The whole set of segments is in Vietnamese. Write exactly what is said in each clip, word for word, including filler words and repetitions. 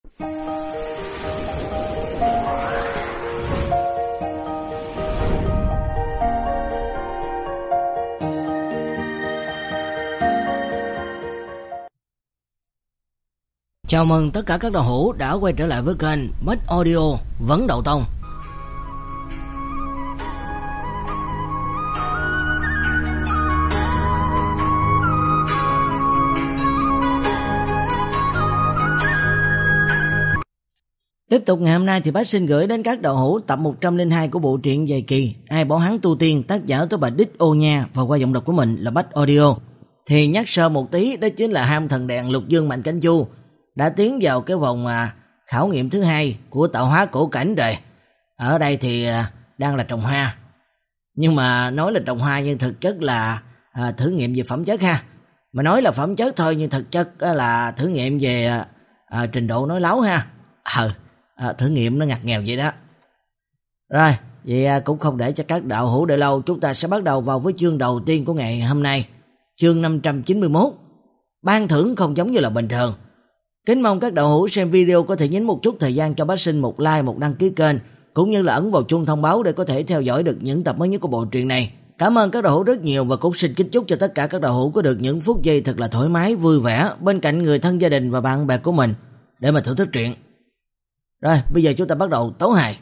Chào mừng tất cả các đạo hữu đã quay trở lại với kênh Bách Audio Vấn Đậu Tông. Tiếp tục ngày hôm nay thì Bách xin gửi đến các đạo hữu tập một trăm lẻ hai của bộ truyện dài kỳ Ai Bảo Hắn Tu Tiên, tác giả Tố Bạch Đích Ô Nha, và qua giọng đọc của mình là Bách Audio. Thì nhắc sơ một tí, đó chính là Ham Thần Đèn Lục Dương Mạnh Cảnh Chu đã tiến vào cái vòng à, khảo nghiệm thứ hai của tạo hóa cổ cảnh rồi. Ở đây thì à, đang là trồng hoa, nhưng mà nói là trồng hoa nhưng thực chất là à, thử nghiệm về phẩm chất ha. Mà nói là phẩm chất thôi nhưng thực chất là thử nghiệm về à, à, trình độ nói láo ha. Ờ, à, thử nghiệm nó ngặt nghèo vậy đó. Rồi, vậy à, cũng không để cho các đạo hữu đợi lâu, chúng ta sẽ bắt đầu vào với chương đầu tiên của ngày hôm nay, chương năm trăm chín mươi mốt. Ban thưởng không giống như là bình thường. Kính mong các đạo hữu xem video có thể nhấn một chút thời gian cho Bách Sinh một like, một đăng ký kênh, cũng như là ấn vào chuông thông báo để có thể theo dõi được những tập mới nhất của bộ truyện này. Cảm ơn các đạo hữu rất nhiều và cũng xin kính chúc cho tất cả các đạo hữu có được những phút giây thật là thoải mái, vui vẻ bên cạnh người thân, gia đình và bạn bè của mình để mà thưởng thức truyện. Rồi, bây giờ chúng ta bắt đầu tấu hài.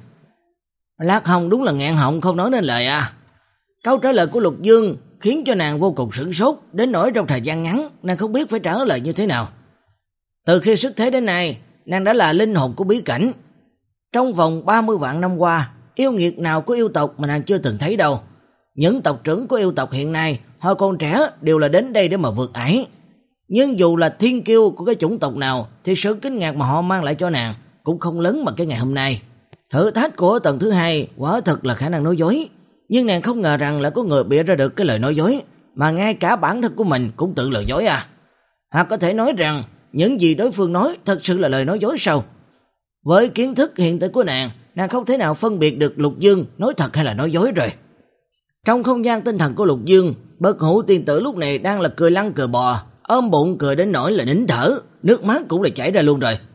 Lạc Hồng đúng là nghẹn họng không nói nên lời à. Câu trả lời của Lục Dương khiến cho nàng vô cùng sửng sốt, đến nỗi trong thời gian ngắn nàng không biết phải trả lời như thế nào. Từ khi xuất thế đến nay, nàng đã là linh hồn của bí cảnh. Trong vòng ba mươi vạn năm qua, yêu nghiệt nào của yêu tộc mà nàng chưa từng thấy đâu. Những tộc trưởng của yêu tộc hiện nay, họ còn trẻ đều là đến đây để mà vượt ải. Nhưng dù là thiên kiêu của cái chủng tộc nào, thì sự kinh ngạc mà họ mang lại cho nàng cũng không lớn bằng cái ngày hôm nay. Thử thách của tầng thứ hai quả thật là khả năng nói dối, nhưng nàng không ngờ rằng là có người bịa ra được cái lời nói dối, mà ngay cả bản thân của mình cũng tự lừa dối à. Hoặc có thể nói rằng những gì đối phương nói thật sự là lời nói dối sao? Với kiến thức hiện tại của nàng, nàng không thể nào phân biệt được Lục Dương nói thật hay là nói dối rồi. Trong không gian tinh thần của Lục Dương, Bất Hủ tiên tử lúc này đang là cười lăn cười bò, ôm bụng cười đến nỗi là nín thở, nước mắt cũng là chảy ra luôn rồi.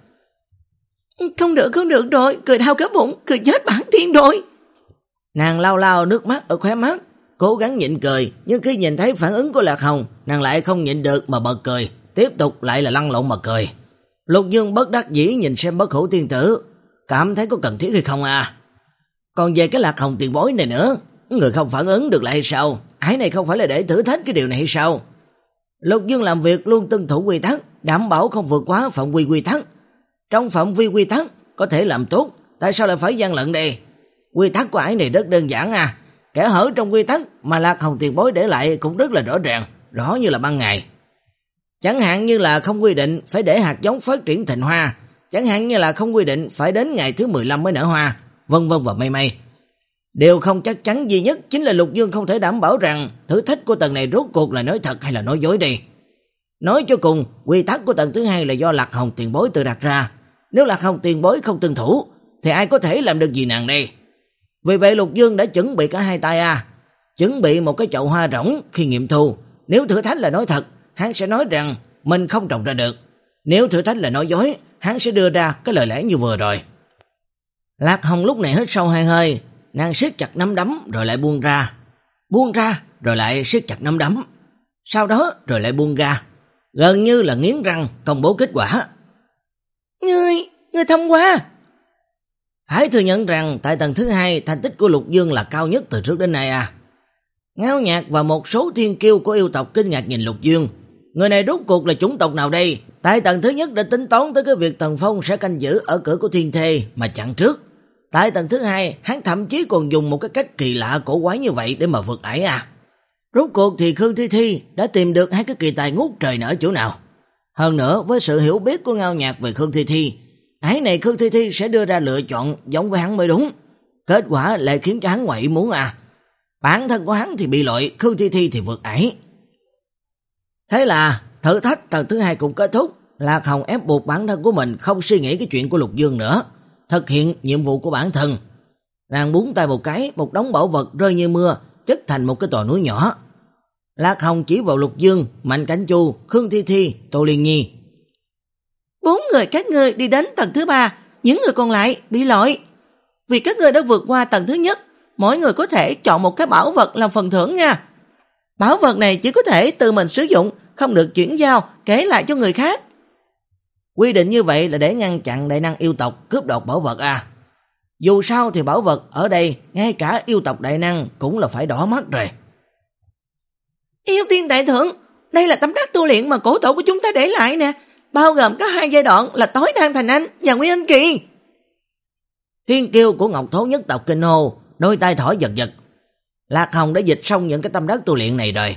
Không được, không được rồi, cười đau cả bụng, cười chết bản thiên rồi. Nàng lau lau nước mắt ở khóe mắt, cố gắng nhịn cười, nhưng khi nhìn thấy phản ứng của Lạc Hồng, nàng lại không nhịn được mà bật cười, tiếp tục lại là lăn lộn mà cười. Lục Dương bất đắc dĩ nhìn xem Bất Hủ tiên tử, cảm thấy có cần thiết hay không à. Còn về cái Lạc Hồng tiền bối này nữa, người không phản ứng được lại hay sao? Ái này không phải là để thử thách cái điều này hay sao? Lục Dương làm việc luôn tuân thủ quy tắc, đảm bảo không vượt quá phạm vi quy tắc. Trong phạm vi quy tắc có thể làm tốt, tại sao lại phải gian lận đây? Quy tắc của ái này rất đơn giản à, kẻ hở trong quy tắc mà Lạc Hồng tiền bối để lại cũng rất là rõ ràng, rõ như là ban ngày. Chẳng hạn như là không quy định phải để hạt giống phát triển thành hoa, chẳng hạn như là không quy định phải đến ngày thứ mười lăm mới nở hoa, vân vân và mây mây. Điều không chắc chắn duy nhất chính là Lục Dương không thể đảm bảo rằng thử thách của tầng này rốt cuộc là nói thật hay là nói dối đây. Nói cho cùng, quy tắc của tầng thứ hai là do Lạc Hồng tiền bối tự đặt ra. Nếu Lạc Hồng tiền bối không tuân thủ, thì ai có thể làm được gì nàng đây? Vì vậy Lục Dương đã chuẩn bị cả hai tay à, chuẩn bị một cái chậu hoa rỗng khi nghiệm thu. Nếu thử thách là nói thật, hắn sẽ nói rằng mình không trồng ra được. Nếu thử thách là nói dối, hắn sẽ đưa ra cái lời lẽ như vừa rồi. Lạc Hồng lúc này hít sâu hai hơi, nàng siết chặt nắm đấm rồi lại buông ra, buông ra rồi lại siết chặt nắm đấm, sau đó rồi lại buông ra, gần như là nghiến răng công bố kết quả. Ngươi, ngươi thông qua. Hãy thừa nhận rằng tại tầng thứ hai thành tích của Lục Dương là cao nhất từ trước đến nay à. Ngao Nhạc và một số thiên kiêu của yêu tộc kinh ngạc nhìn Lục Dương. Người này rốt cuộc là chủng tộc nào đây? Tại tầng thứ nhất đã tính toán tới cái việc Tần Phong sẽ canh giữ ở cửa của thiên thê mà chặn trước. Tại tầng thứ hai, hắn thậm chí còn dùng một cái cách kỳ lạ cổ quái như vậy để mà vượt ải à. Rốt cuộc thì Khương Thi Thi đã tìm được hai cái kỳ tài ngút trời nở chỗ nào. Hơn nữa, với sự hiểu biết của Ngao Nhạc về Khương Thi Thi, ái này Khương Thi Thi sẽ đưa ra lựa chọn giống với hắn mới đúng. Kết quả lại khiến cho hắn ngoại ý muốn à. Bản thân của hắn thì bị loại, Khương Thi Thi thì vượt ải. Thế là thử thách tầng thứ hai cũng kết thúc. Lạc Hồng ép buộc bản thân của mình không suy nghĩ cái chuyện của Lục Dương nữa, thực hiện nhiệm vụ của bản thân. Nàng búng tay một cái, một đống bảo vật rơi như mưa, chất thành một cái tòa núi nhỏ. Lạc Hồng chỉ vào Lục Dương, Mạnh Cảnh Chu, Khương Thi Thi, Tô Liên Nhi. Bốn người các ngươi đi đến tầng thứ ba, những người còn lại bị loại. Vì các ngươi đã vượt qua tầng thứ nhất, mỗi người có thể chọn một cái bảo vật làm phần thưởng nha. Bảo vật này chỉ có thể tự mình sử dụng, không được chuyển giao, kể lại cho người khác. Quy định như vậy là để ngăn chặn đại năng yêu tộc cướp đoạt bảo vật à. Dù sao thì bảo vật ở đây, ngay cả yêu tộc đại năng cũng là phải đỏ mắt rồi. Yêu tiên đại thượng, đây là tấm đắc tu luyện mà cổ tổ của chúng ta để lại nè, bao gồm có hai giai đoạn là tối đan thành anh và nguyên anh kỳ. Thiên kiêu của Ngọc Thố nhất tộc kinh hô, đôi tay thổi giật giật. Lạc Hồng đã dịch xong những cái tâm đắc tu luyện này rồi.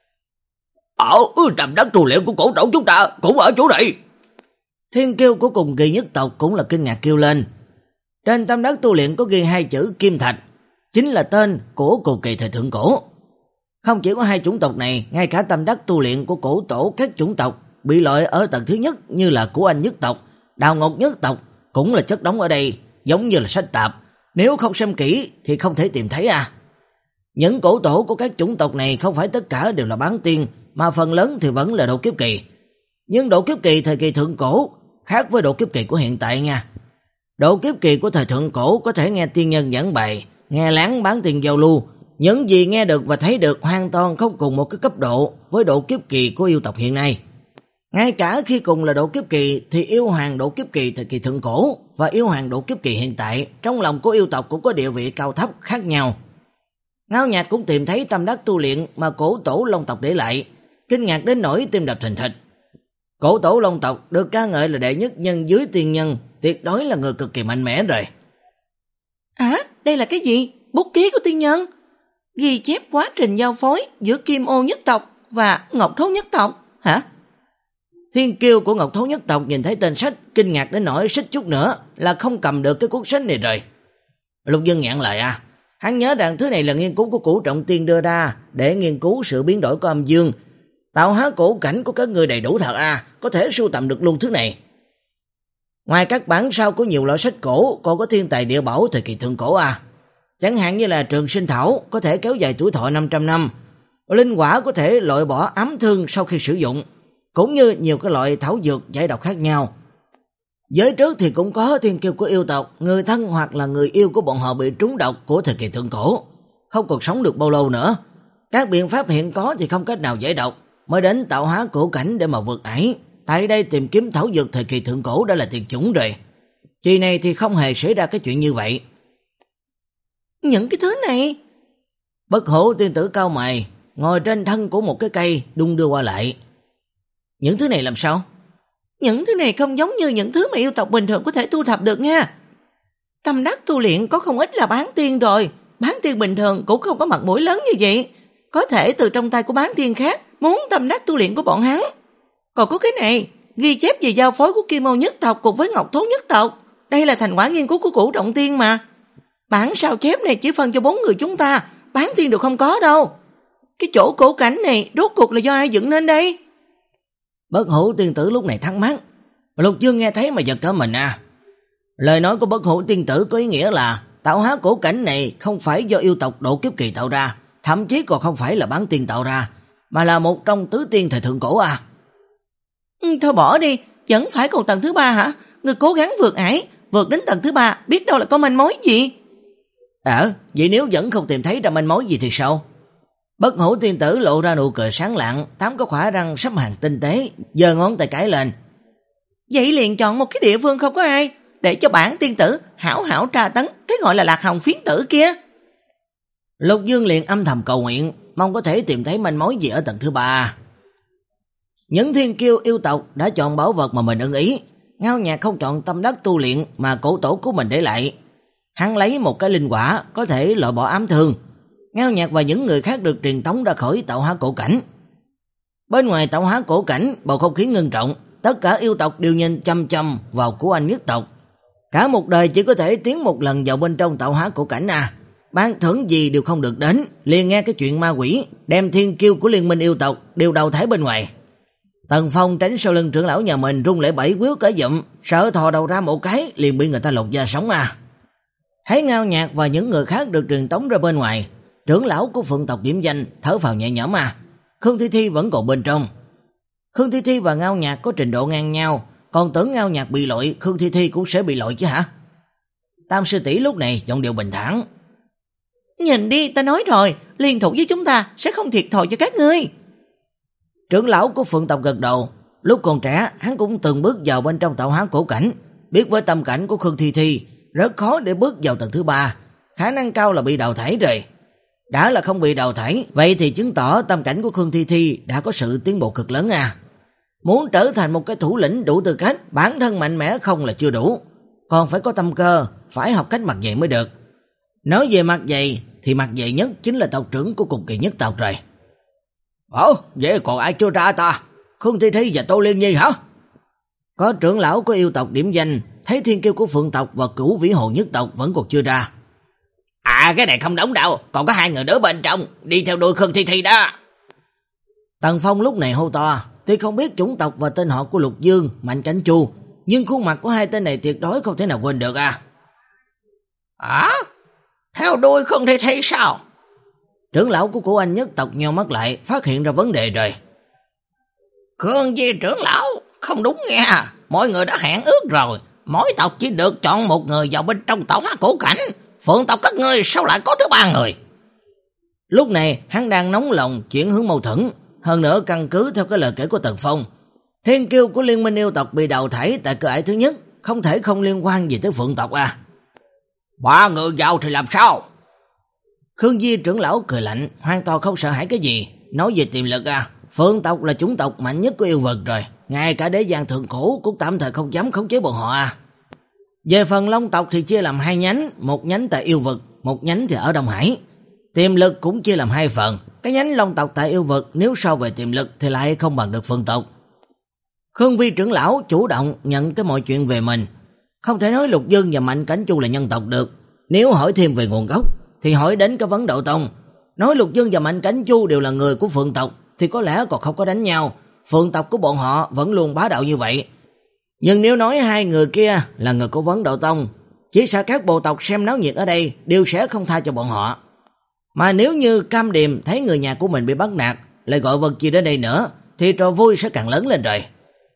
Ờ, tâm đắc tu luyện của cổ tổ chúng ta cũng ở chỗ này. Thiên kiêu của cùng kỳ nhất tộc cũng là kinh ngạc kêu lên. Trên tâm đắc tu luyện có ghi hai chữ Kim Thạch, chính là tên của cùng kỳ thời thượng cổ. Không chỉ có hai chủng tộc này, ngay cả tâm đắc tu luyện của cổ tổ các chủng tộc bị loại ở tầng thứ nhất như là của Anh nhất tộc, Đào Ngọc nhất tộc cũng là chất đóng ở đây, giống như là sách tạp, nếu không xem kỹ thì không thể tìm thấy à. Những cổ tổ của các chủng tộc này không phải tất cả đều là bán tiên, mà phần lớn thì vẫn là độ kiếp kỳ. Nhưng độ kiếp kỳ thời kỳ thượng cổ khác với độ kiếp kỳ của hiện tại nha. Độ kiếp kỳ của thời thượng cổ có thể nghe tiên nhân giảng bài, nghe láng bán tiền giao lưu, những gì nghe được và thấy được hoàn toàn không cùng một cái cấp độ với độ kiếp kỳ của yêu tộc hiện nay. Ngay cả khi cùng là độ kiếp kỳ thì yêu hoàng độ kiếp kỳ thời kỳ thượng cổ và yêu hoàng độ kiếp kỳ hiện tại trong lòng của yêu tộc cũng có địa vị cao thấp khác nhau. Ngao Nhạc cũng tìm thấy tâm đắc tu luyện mà cổ tổ Long tộc để lại, kinh ngạc đến nỗi tim đập thình thịch. Cổ tổ Long tộc được ca ngợi là đệ nhất nhân dưới tiên nhân, tuyệt đối là người cực kỳ mạnh mẽ rồi. À, đây là cái gì? Bút ký của tiên nhân? Ghi chép quá trình giao phối giữa Kim Ô nhất tộc và Ngọc Thố nhất tộc, hả? Thiên kiêu của Ngọc Thố nhất tộc nhìn thấy tên sách, kinh ngạc đến nỗi xích chút nữa là không cầm được cái cuốn sách này rồi. Lục Dương ngẹn lại à, hắn nhớ rằng thứ này là nghiên cứu của Cửu Trọng Tiên đưa ra để nghiên cứu sự biến đổi của âm dương. Tạo hóa cổ cảnh của các người đầy đủ thật à, có thể sưu tầm được luôn thứ này. Ngoài các bản sao của nhiều loại sách cổ, còn có thiên tài địa bảo thời kỳ thượng cổ à. Chẳng hạn như là Trường Sinh Thảo có thể kéo dài tuổi thọ năm trăm năm, linh quả có thể loại bỏ ám thương sau khi sử dụng, cũng như nhiều cái loại thảo dược giải độc khác nhau. Giới trước thì cũng có thiên kiêu của yêu tộc, người thân hoặc là người yêu của bọn họ bị trúng độc của thời kỳ thượng cổ, không còn sống được bao lâu nữa. Các biện pháp hiện có thì không cách nào giải độc, mới đến tạo hóa cổ cảnh để mà vượt ải. Tại đây tìm kiếm thảo dược thời kỳ thượng cổ đã là tuyệt chủng rồi. Kỳ này thì không hề xảy ra cái chuyện như vậy. Những cái thứ này... Bất Hổ tiên tử cao mày, ngồi trên thân của một cái cây đung đưa qua lại. Những thứ này làm sao? Những thứ này không giống như những thứ mà yêu tộc bình thường có thể thu thập được nha. Tâm đắc tu luyện có không ít là bán tiên rồi. Bán tiên bình thường cũng không có mặt mũi lớn như vậy. Có thể từ trong tay của bán tiên khác muốn tâm đắc tu luyện của bọn hắn. Còn có cái này, ghi chép về giao phối của Kim Ô nhất tộc cùng với Ngọc Thố nhất tộc. Đây là thành quả nghiên cứu của Cửu Trọng Tiên mà. Bản sao chép này chỉ phân cho bốn người chúng ta, bán tiên đều không có đâu. Cái chỗ cổ cảnh này rốt cuộc là do ai dựng nên đây? Bất Hủ tiên tử lúc này thắc mắc. Lục Dương nghe thấy mà giật cả mình à. Lời nói của Bất Hủ tiên tử có ý nghĩa là tạo hóa cổ cảnh này không phải do yêu tộc độ kiếp kỳ tạo ra, thậm chí còn không phải là bán tiên tạo ra, mà là một trong tứ tiên thời thượng cổ à. Ừ, thôi bỏ đi, vẫn phải còn tầng thứ ba hả? Người cố gắng vượt ải, vượt đến tầng thứ ba, biết đâu là có manh mối gì. Ờ, vậy nếu vẫn không tìm thấy ra manh mối gì thì sao? Bất Hủ tiên tử lộ ra nụ cười sáng lạng, tám có khỏa răng sắp hàng tinh tế, giơ ngón tay cái lên. Vậy liền chọn một cái địa phương không có ai, để cho bản tiên tử hảo hảo tra tấn cái gọi là Lạc Hồng phiến tử kia. Lục Dương liền âm thầm cầu nguyện, mong có thể tìm thấy manh mối gì ở tầng thứ ba. Những thiên kiêu yêu tộc đã chọn bảo vật mà mình ưng ý. Ngao Nhạc không chọn tâm đắc tu luyện mà cổ tổ của mình để lại. Hắn lấy một cái linh quả có thể loại bỏ ám thương. Ngao Nhạc và những người khác được truyền tống ra khỏi tạo hóa cổ cảnh. Bên ngoài tạo hóa cổ cảnh, bầu không khí ngưng trọng, tất cả yêu tộc đều nhìn chăm chăm vào của Anh nhất tộc. Cả một đời chỉ có thể tiến một lần vào bên trong tạo hóa cổ cảnh à. Ban thưởng gì đều không được đến, liền nghe cái chuyện ma quỷ đem thiên kiêu của liên minh yêu tộc đều đầu thải bên ngoài. Tần Phong tránh sau lưng trưởng lão nhà mình rung lễ bảy quýu cởi dụm, sợ thò đầu ra một cái liền bị người ta lột da sống à. Thấy Ngao Nhạc và những người khác được truyền tống ra bên ngoài, trưởng lão của phượng tộc điểm danh thở phào nhẹ nhõm à. Khương Thi Thi vẫn còn bên trong. Khương Thi Thi và Ngao Nhạc có trình độ ngang nhau, Còn tưởng Ngao Nhạc bị lội, Khương Thi Thi cũng sẽ bị lội chứ hả? Tam sư tỷ lúc này giọng điệu bình thản. Nhìn đi, ta nói rồi, liên thủ với chúng ta sẽ không thiệt thòi cho các ngươi. Trưởng lão của Phượng tộc gật đầu. Lúc còn trẻ, hắn cũng từng bước vào bên trong tạo hóa cổ cảnh, biết với tâm cảnh của Khương Thi Thi, rất khó để bước vào tầng thứ ba, khả năng cao là bị đào thải rồi. Đã là không bị đào thải, vậy thì chứng tỏ tâm cảnh của Khương Thi Thi đã có sự tiến bộ cực lớn à. Muốn trở thành một cái thủ lĩnh đủ tư cách, bản thân mạnh mẽ không là chưa đủ, còn phải có tâm cơ, phải học cách mặt dày mới được. Nói về mặt dày thì mặt dày nhất chính là tộc trưởng của cùng kỳ nhất tộc rồi. Ồ, vậy còn ai chưa ra ta? Khương Thi Thi và Tô Liên Nhi hả? Có trưởng lão của yêu tộc điểm danh, thấy thiên kiêu của Phượng tộc và Cửu Vĩ Hồ nhất tộc vẫn còn chưa ra. À, cái này không đúng đâu, còn có hai người nữa bên trong, đi theo đuôi Khương Thi Thi đó. Tần Phong lúc này hô to, tuy không biết chủng tộc và tên họ của Lục Dương, Mạnh Cảnh Chu, nhưng khuôn mặt của hai tên này tuyệt đối không thể nào quên được à. Hả? Theo đuôi Khương Thi Thi sao? Trưởng lão của Cổ Anh nhất tộc nheo mắt lại, phát hiện ra vấn đề rồi. Khương Di trưởng lão, không đúng nha, mọi người đã hẹn ước rồi, mỗi tộc chỉ được chọn một người vào bên trong tạo hóa cổ cảnh, Phượng tộc các ngươi sao lại có thứ ba người? Lúc này hắn đang nóng lòng chuyển hướng mâu thuẫn, hơn nữa căn cứ theo cái lời kể của Tần Phong, thiên kiêu của liên minh yêu tộc bị đào thải tại cửa ải thứ nhất, không thể không liên quan gì tới Phượng tộc à. Ba người vào thì làm sao? Khương Di trưởng lão cười lạnh, hoàn toàn không sợ hãi cái gì. Nói về tiềm lực à, Phượng tộc là chủng tộc mạnh nhất của yêu vật rồi, ngay cả đế giang thượng cổ cũng tạm thời không dám khống chế bọn họ à. Về phần Long tộc thì chia làm hai nhánh, một nhánh tại yêu vực, một nhánh thì ở Đông Hải. Tiềm lực cũng chia làm hai phần, cái nhánh Long tộc tại yêu vực nếu so về tiềm lực thì lại không bằng được Phượng tộc. Khương Vi trưởng lão chủ động nhận cái mọi chuyện về mình, không thể nói Lục Dương và Mạnh Cảnh Chu là nhân tộc được. Nếu hỏi thêm về nguồn gốc thì hỏi đến cái vấn Độ Tông. Nói Lục Dương và Mạnh Cảnh Chu đều là người của Phượng tộc thì có lẽ còn không có đánh nhau, Phượng tộc của bọn họ vẫn luôn bá đạo như vậy. Nhưng nếu nói hai người kia là người của Vấn Độ Tông, chỉ sợ các bộ tộc xem náo nhiệt ở đây đều sẽ không tha cho bọn họ. Mà nếu như Cam Điềm thấy người nhà của mình bị bắt nạt, lại gọi vật chi đến đây nữa, thì trò vui sẽ càng lớn lên rồi.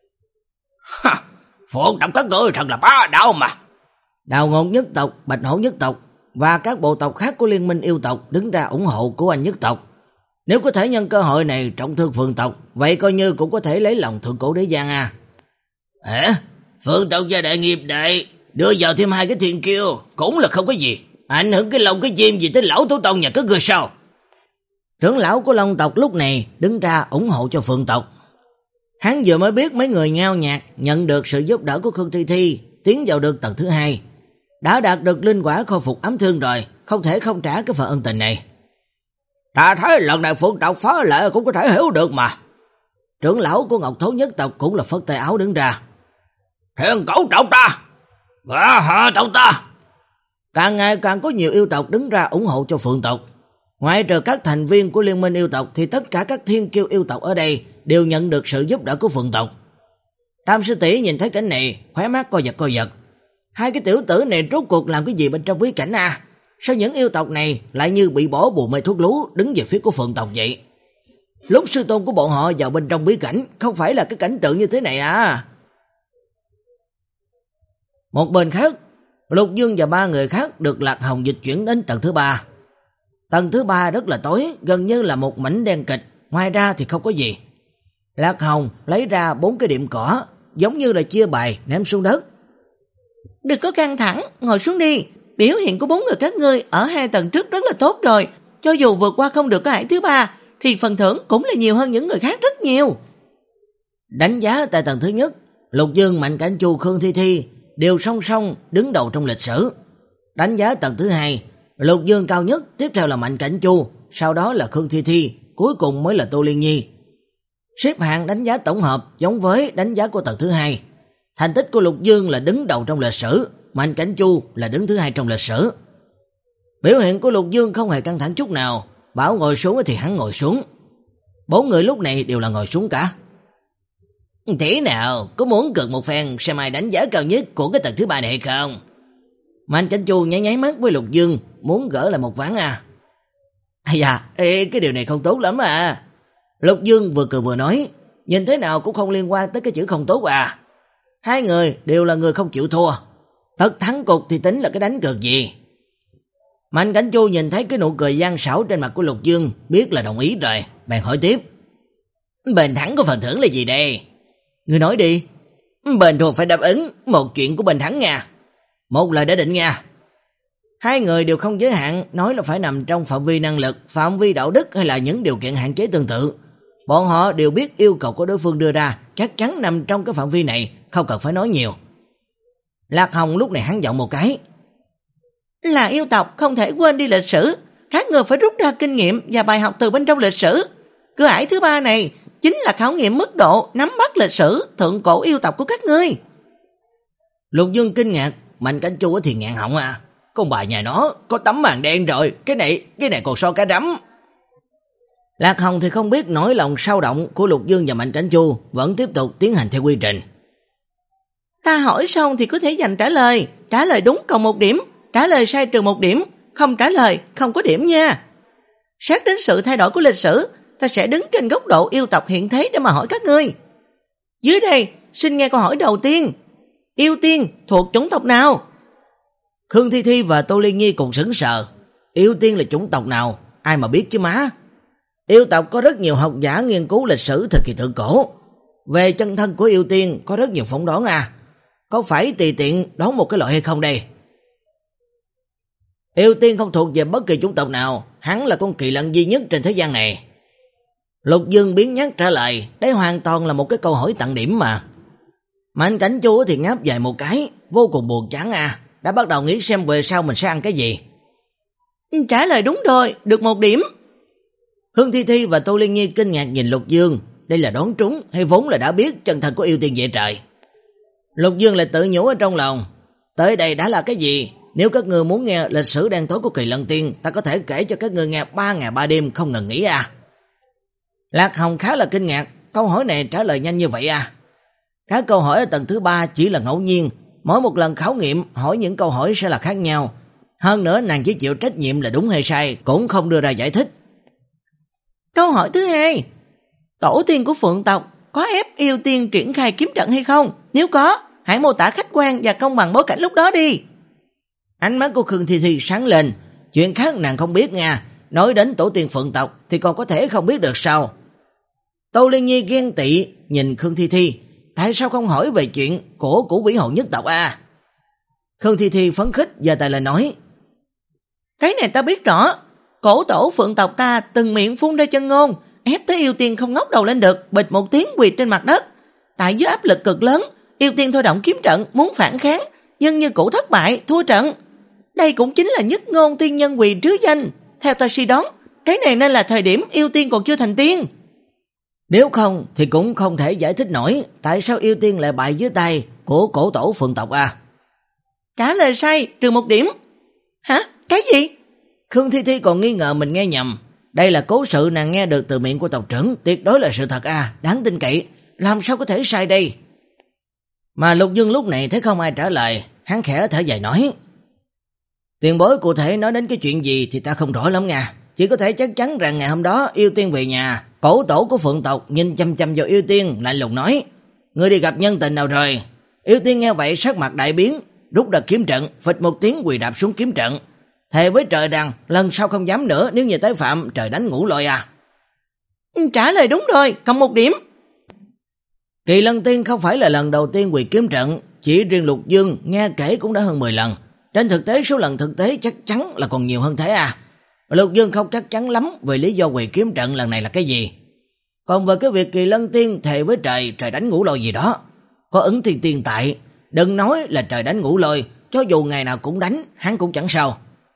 Ha, Phượng tộc các ngươi thật là bá đạo mà. Đào Ngột nhất tộc, Bạch Hổ nhất tộc và các bộ tộc khác của liên minh yêu tộc đứng ra ủng hộ của anh nhất tộc. Nếu có thể nhân cơ hội này trọng thương Phượng tộc, vậy coi như cũng có thể lấy lòng thượng cổ đế giang à. Hả? Phượng tộc và đại nghiệp đệ đưa vào thêm hai cái thiên kiêu cũng là không có gì, ảnh hưởng cái lòng cái chim gì tới lão tổ tông nhà các ngươi sao? Trưởng lão của Long tộc lúc này đứng ra ủng hộ cho Phượng tộc. Hắn vừa mới biết mấy người Ngao Nhạc nhận được sự giúp đỡ của Khương Thi Thi, tiến vào được tầng thứ hai, đã đạt được linh quả khôi phục ám thương rồi, không thể không trả cái phần ân tình này. Ta thấy lần này Phượng tộc phá lệ cũng có thể hiểu được mà. Trưởng lão của Ngọc Thố nhất tộc cũng là phất tay áo đứng ra. Thiên cổ tộc ta, gã hạ tộc ta. Càng ngày càng có nhiều yêu tộc đứng ra ủng hộ cho Phượng tộc. Ngoài trừ các thành viên của liên minh yêu tộc thì tất cả các thiên kiêu yêu tộc ở đây đều nhận được sự giúp đỡ của Phượng tộc. Tam sư tỷ nhìn thấy cảnh này, khóe mắt co giật co giật. Hai cái tiểu tử này rốt cuộc làm cái gì bên trong bí cảnh à? Sao những yêu tộc này lại như bị bỏ bùa mê thuốc lú đứng về phía của Phượng tộc vậy? Lúc sư tôn của bọn họ vào bên trong bí cảnh không phải là cái cảnh tượng như thế này à? Một bên khác, Lục Dương và ba người khác được Lạc Hồng dịch chuyển đến tầng thứ ba. Tầng thứ ba rất là tối, gần như là một mảnh đen kịch, ngoài ra thì không có gì. Lạc Hồng lấy ra bốn cái điểm cỏ, giống như là chia bài ném xuống đất. Đừng có căng thẳng, ngồi xuống đi. Biểu hiện của bốn người các ngươi ở hai tầng trước rất là tốt rồi. Cho dù vượt qua không được cái ải thứ ba, thì phần thưởng cũng là nhiều hơn những người khác rất nhiều. Đánh giá tại tầng thứ nhất, Lục Dương, Mạnh Cảnh Chu, Khương Thi Thi đều song song đứng đầu trong lịch sử. Đánh giá tầng thứ hai, Lục Dương cao nhất, tiếp theo là Mạnh Cảnh Chu, sau đó là Khương Thi Thi, cuối cùng mới là Tô Liên Nhi. Xếp hạng đánh giá tổng hợp giống với đánh giá của tầng thứ hai. Thành tích của Lục Dương là đứng đầu trong lịch sử, Mạnh Cảnh Chu là đứng thứ hai trong lịch sử. Biểu hiện của Lục Dương không hề căng thẳng chút nào, bảo ngồi xuống thì hắn ngồi xuống. Bốn người lúc này đều là ngồi xuống cả. Thế nào, có muốn cực một phen xem ai đánh giá cao nhất của cái tầng thứ ba này hay không? Mạnh Cảnh Chu nháy nháy mắt với Lục Dương, muốn gỡ lại một ván à. À dạ, ê, cái điều này không tốt lắm à. Lục Dương vừa cười vừa nói, nhìn thế nào cũng không liên quan tới cái chữ không tốt à. Hai người đều là người không chịu thua. Tất thắng cục thì tính là cái đánh cược gì? Mạnh Cảnh Chu nhìn thấy cái nụ cười gian xảo trên mặt của Lục Dương, biết là đồng ý rồi, bèn hỏi tiếp. Bên thắng có phần thưởng là gì đây? Ngươi nói đi. Bên thua phải đáp ứng một chuyện của bên thắng nha. Một lời đã định nha. Hai người đều không giới hạn, nói là phải nằm trong phạm vi năng lực, phạm vi đạo đức hay là những điều kiện hạn chế tương tự. Bọn họ đều biết yêu cầu của đối phương đưa ra chắc chắn nằm trong cái phạm vi này, không cần phải nói nhiều. Lạc Hồng lúc này hắn giọng một cái. Là yêu tộc không thể quên đi lịch sử, các người phải rút ra kinh nghiệm và bài học từ bên trong lịch sử. Cửa ải thứ ba này chính là khảo nghiệm mức độ nắm bắt lịch sử thượng cổ yêu tộc của các ngươi. Lục Dương kinh ngạc, Mạnh Cảnh Chu thì ngạn họng à. Con bà nhà nó có tấm màn đen rồi, cái này, cái này còn so cá rắm. Lạc Hồng thì không biết nỗi lòng sao động của Lục Dương và Mạnh Cảnh Chu, vẫn tiếp tục tiến hành theo quy trình. Ta hỏi xong thì có thể dành trả lời, trả lời đúng cộng một điểm, trả lời sai trừ một điểm, không trả lời không có điểm nha. Xét đến sự thay đổi của lịch sử, ta sẽ đứng trên góc độ yêu tộc hiện thế để mà hỏi các ngươi. Dưới đây, xin nghe câu hỏi đầu tiên. Yêu tiên thuộc chủng tộc nào? Khương Thi Thi và Tô Liên Nhi cùng sững sờ. Yêu tiên là chủng tộc nào? Ai mà biết chứ má. Yêu tộc có rất nhiều học giả nghiên cứu lịch sử thời kỳ thượng cổ. Về chân thân của yêu tiên có rất nhiều phỏng đoán à. Có phải tùy tiện đoán một cái loại hay không đây? Yêu tiên không thuộc về bất kỳ chủng tộc nào, hắn là con kỳ lân duy nhất trên thế gian này. Lục Dương biến nhát trả lời, đây hoàn toàn là một cái câu hỏi tặng điểm mà. Mạnh Cảnh Chu thì ngáp dài một cái, vô cùng buồn chán à, đã bắt đầu nghĩ xem về sau mình sẽ ăn cái gì. Trả lời đúng rồi, được một điểm. Khương Thi Thi và Tô Liên Nhi kinh ngạc nhìn Lục Dương, đây là đoán trúng hay vốn là đã biết chân thân của yêu tiên vậy trời. Lục Dương lại tự nhủ ở trong lòng, tới đây đã là cái gì? Nếu các người muốn nghe lịch sử đen tối của Kỳ Lân Tiên, ta có thể kể cho các người nghe ba ngày ba đêm không ngừng nghỉ à. Lạc Hồng khá là kinh ngạc, câu hỏi này trả lời nhanh như vậy à. Các câu hỏi ở tầng thứ ba chỉ là ngẫu nhiên, mỗi một lần khảo nghiệm hỏi những câu hỏi sẽ là khác nhau. Hơn nữa nàng chỉ chịu trách nhiệm là đúng hay sai, cũng không đưa ra giải thích. Câu hỏi thứ hai, tổ tiên của Phượng tộc có ép yêu tiên triển khai kiếm trận hay không? Nếu có, hãy mô tả khách quan và công bằng bối cảnh lúc đó đi. Ánh mắt của Khương Thi Thi sáng lên, chuyện khác nàng không biết nha, nói đến tổ tiên Phượng tộc thì còn có thể không biết được sao. Tô Liên Nhi ghen tị nhìn Khương Thi Thi, tại sao không hỏi về chuyện của Cửu Vĩ Hồ nhất tộc à? Khương Thi Thi phấn khích giơ tay lên nói, cái này ta biết rõ, cổ tổ Phượng tộc ta từng miệng phun ra chân ngôn, ép tới yêu tiên không ngóc đầu lên được, bịch một tiếng quỳ trên mặt đất. Tại dưới áp lực cực lớn, yêu tiên thôi động kiếm trận muốn phản kháng, nhưng như cũ thất bại, thua trận. Đây cũng chính là nhất ngôn tiên nhân quỳ trứ danh. Theo ta suy đoán, cái này nên là thời điểm yêu tiên còn chưa thành tiên. Nếu không thì cũng không thể giải thích nổi tại sao yêu tiên lại bại dưới tay của cổ tổ Phượng tộc à. Trả lời sai, trừ một điểm. Hả? Cái gì? Khương Thi Thi còn nghi ngờ mình nghe nhầm. Đây là cố sự nàng nghe được từ miệng của tộc trưởng, tuyệt đối là sự thật à, đáng tin cậy. Làm sao có thể sai đây? Mà Lục Dương lúc này thấy không ai trả lời, hắn khẽ thở dài nói, tiền bối cụ thể nói đến cái chuyện gì thì ta không rõ lắm nha, chỉ có thể chắc chắn rằng ngày hôm đó yêu tiên về nhà, cổ tổ của Phượng tộc nhìn chăm chăm vào yêu tiên, lạnh lùng nói, ngươi đi gặp nhân tình nào rồi? Yêu tiên nghe vậy sắc mặt đại biến, rút ra kiếm trận, phịch một tiếng quỳ đạp xuống kiếm trận, thề với trời rằng lần sau không dám nữa, nếu như tái phạm trời đánh ngũ lôi à. Trả lời đúng rồi, cộng một điểm. Kỳ Lân Tiên không phải là lần đầu tiên quỳ kiếm trận, chỉ riêng Lục Dương nghe kể cũng đã hơn mười lần. Trên thực tế số lần thực tế chắc chắn là còn nhiều hơn thế à. Lục Dương không chắc chắn lắm về lý do quỳ kiếm trận lần này là cái gì. Còn về cái việc Kỳ Lân Tiên thề với trời trời đánh ngũ lôi gì đó, có ứng thiên tiên tại, đừng nói là trời đánh ngũ lôi, cho dù ngày nào cũng đánh, hắn cũng chẳng sao.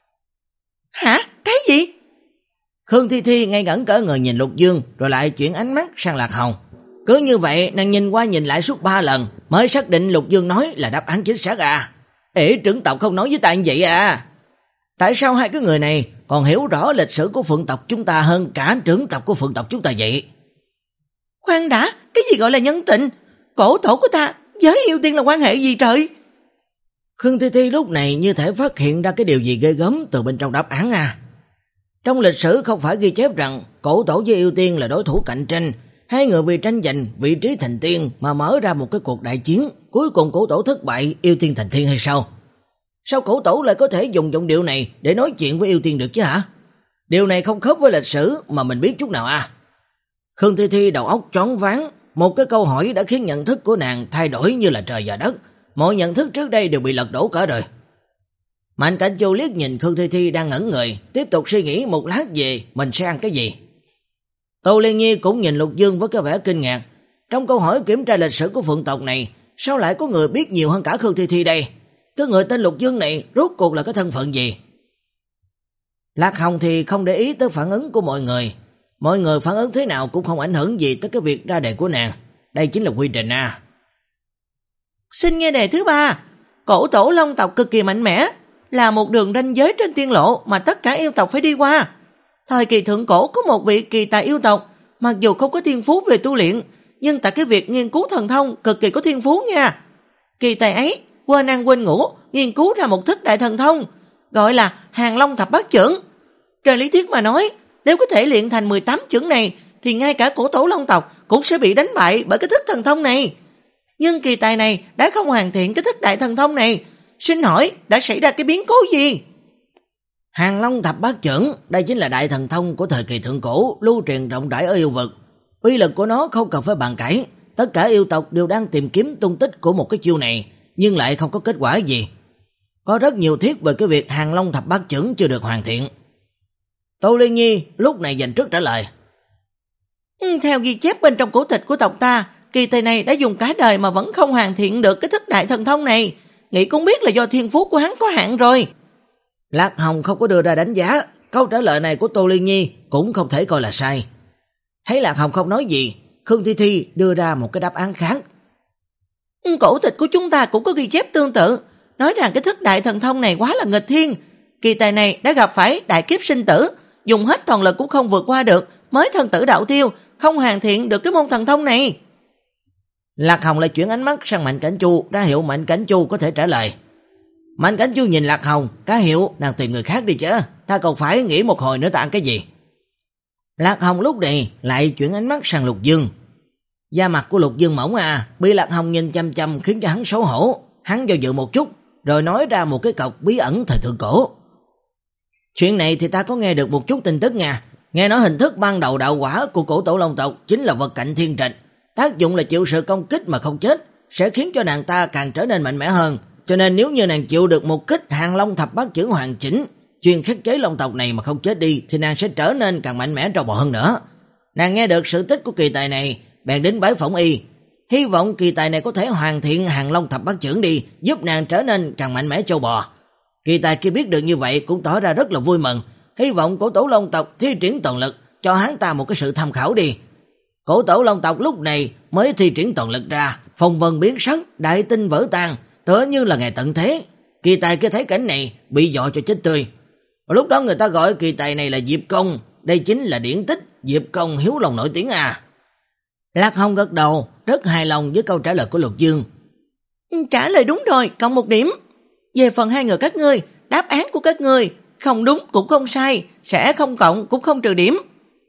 Hả? Cái gì? Khương Thi Thi ngay ngẩn cỡ người nhìn Lục Dương, rồi lại chuyển ánh mắt sang Lạc Hồng. Cứ như vậy nàng nhìn qua nhìn lại suốt ba lần mới xác định Lục Dương nói là đáp án chính xác à. Ể trưởng tộc không nói với ta như vậy à? Tại sao hai cái người này còn hiểu rõ lịch sử của Phượng tộc chúng ta hơn cả trưởng tộc của Phượng tộc chúng ta vậy? Khoan đã, cái gì gọi là nhân tình? Cổ tổ của ta với yêu tiên là quan hệ gì trời? Khương Thi Thi lúc này như thể phát hiện ra cái điều gì ghê gớm từ bên trong đáp án à. Trong lịch sử không phải ghi chép rằng cổ tổ với yêu tiên là đối thủ cạnh tranh, hai người vì tranh giành vị trí thành tiên mà mở ra một cái cuộc đại chiến, cuối cùng cổ tổ thất bại, yêu tiên thành tiên hay sao? Sao cổ tổ lại có thể dùng giọng điệu này để nói chuyện với yêu tiên được chứ hả? Điều này không khớp với lịch sử mà mình biết chút nào à? Khương Thi Thi đầu óc choáng váng, một cái câu hỏi đã khiến nhận thức của nàng thay đổi như là trời và đất, mọi nhận thức trước đây đều bị lật đổ cả rồi. Mạnh Cảnh Chu liếc nhìn Khương Thi Thi đang ngẩn người, tiếp tục suy nghĩ một lát về mình sẽ ăn cái gì. Tô Liên Nhi cũng nhìn Lục Dương với cái vẻ kinh ngạc. Trong câu hỏi kiểm tra lịch sử của phượng tộc này, sao lại có người biết nhiều hơn cả Khương Thi Thi đây? Cái người tên Lục Dương này rốt cuộc là cái thân phận gì? Lạc Hồng thì không để ý tới phản ứng của mọi người. Mọi người phản ứng thế nào cũng không ảnh hưởng gì tới cái việc ra đề của nàng. Đây chính là quy trình à. Xin nghe đề thứ ba. Cổ tổ Long tộc cực kỳ mạnh mẽ, là một đường ranh giới trên tiên lộ mà tất cả yêu tộc phải đi qua. Thời kỳ thượng cổ có một vị kỳ tài yêu tộc, mặc dù không có thiên phú về tu luyện, nhưng tại cái việc nghiên cứu thần thông cực kỳ có thiên phú nha. Kỳ tài ấy quên ăn quên ngủ, nghiên cứu ra một thức đại thần thông, gọi là Hàng Long Thập Bát Chưởng. Trên lý thuyết mà nói, nếu có thể luyện thành mười tám chưởng này, thì ngay cả cổ tổ Long tộc cũng sẽ bị đánh bại bởi cái thức thần thông này. Nhưng kỳ tài này đã không hoàn thiện cái thức đại thần thông này. Xin hỏi đã xảy ra cái biến cố gì? Hàng Long Thập Bát Chưởng, đây chính là đại thần thông của thời kỳ thượng cổ, lưu truyền rộng rãi ở yêu vực. Uy lực của nó không cần phải bàn cãi, tất cả yêu tộc đều đang tìm kiếm tung tích của một cái chiêu này, nhưng lại không có kết quả gì. Có rất nhiều thuyết về cái việc Hàng Long Thập Bát Chưởng chưa được hoàn thiện. Tô Liên Nhi lúc này dành trước trả lời. Theo ghi chép bên trong cổ tịch của tộc ta, kỳ tài này đã dùng cả đời mà vẫn không hoàn thiện được cái thức đại thần thông này. Nghĩ cũng biết là do thiên phú của hắn có hạn rồi. Lạc Hồng không có đưa ra đánh giá, câu trả lời này của Tô Liên Nhi cũng không thể coi là sai. Thấy Lạc Hồng không nói gì, Khương Thi Thi đưa ra một cái đáp án khác. Cổ tịch của chúng ta cũng có ghi chép tương tự, nói rằng cái thức đại thần thông này quá là nghịch thiên. Kỳ tài này đã gặp phải đại kiếp sinh tử, dùng hết toàn lực cũng không vượt qua được, mới thần tử đạo tiêu, không hoàn thiện được cái môn thần thông này. Lạc Hồng lại chuyển ánh mắt sang Mạnh Cảnh Chu, ra hiệu Mạnh Cảnh Chu có thể trả lời. Mạnh Cảnh Chu nhìn Lạc Hồng, ra hiệu nàng tìm người khác đi chứ, ta còn phải nghĩ một hồi nữa ta ăn cái gì. Lạc Hồng lúc này lại chuyển ánh mắt sang Lục Dương. Da mặt của Lục Dương mỏng à, bị Lạc Hồng nhìn chăm chăm khiến cho hắn xấu hổ. Hắn do dự một chút, rồi nói ra một cái cọc bí ẩn thời thượng cổ. Chuyện này thì ta có nghe được một chút tin tức nha. Nghe nói hình thức ban đầu đạo quả của cổ tổ Long tộc chính là vật cạnh thiên trạch, tác dụng là chịu sự công kích mà không chết, sẽ khiến cho nàng ta càng trở nên mạnh mẽ hơn. Cho nên nếu như nàng chịu được một kích Hàng Long Thập Bát Chưởng hoàn chỉnh, chuyên khắc chế Long tộc này mà không chết đi, thì nàng sẽ trở nên càng mạnh mẽ trâu bò hơn nữa. Nàng nghe được sự tích của kỳ tài này, bèn đến bái phỏng y, hy vọng kỳ tài này có thể hoàn thiện Hàng Long Thập Bát Chưởng đi, giúp nàng trở nên càng mạnh mẽ trâu bò. Kỳ tài kia biết được như vậy cũng tỏ ra rất là vui mừng, hy vọng cổ tổ Long tộc thi triển toàn lực, cho hắn ta một cái sự tham khảo đi. Cổ tổ Long tộc lúc này mới thi triển toàn lực ra, phong vân biến sắc, đại tinh vỡ tan, tựa như là ngày tận thế. Kỳ tài kia thấy cảnh này bị dọa cho chết tươi. Lúc đó người ta gọi kỳ tài này là Diệp Công, đây chính là điển tích Diệp Công hiếu lòng nổi tiếng à. Lạc Hồng gật đầu, rất hài lòng với câu trả lời của Lục Dương. Trả lời đúng rồi, cộng một điểm. Về phần hai người các ngươi, đáp án của các ngươi không đúng cũng không sai, sẽ không cộng cũng không trừ điểm.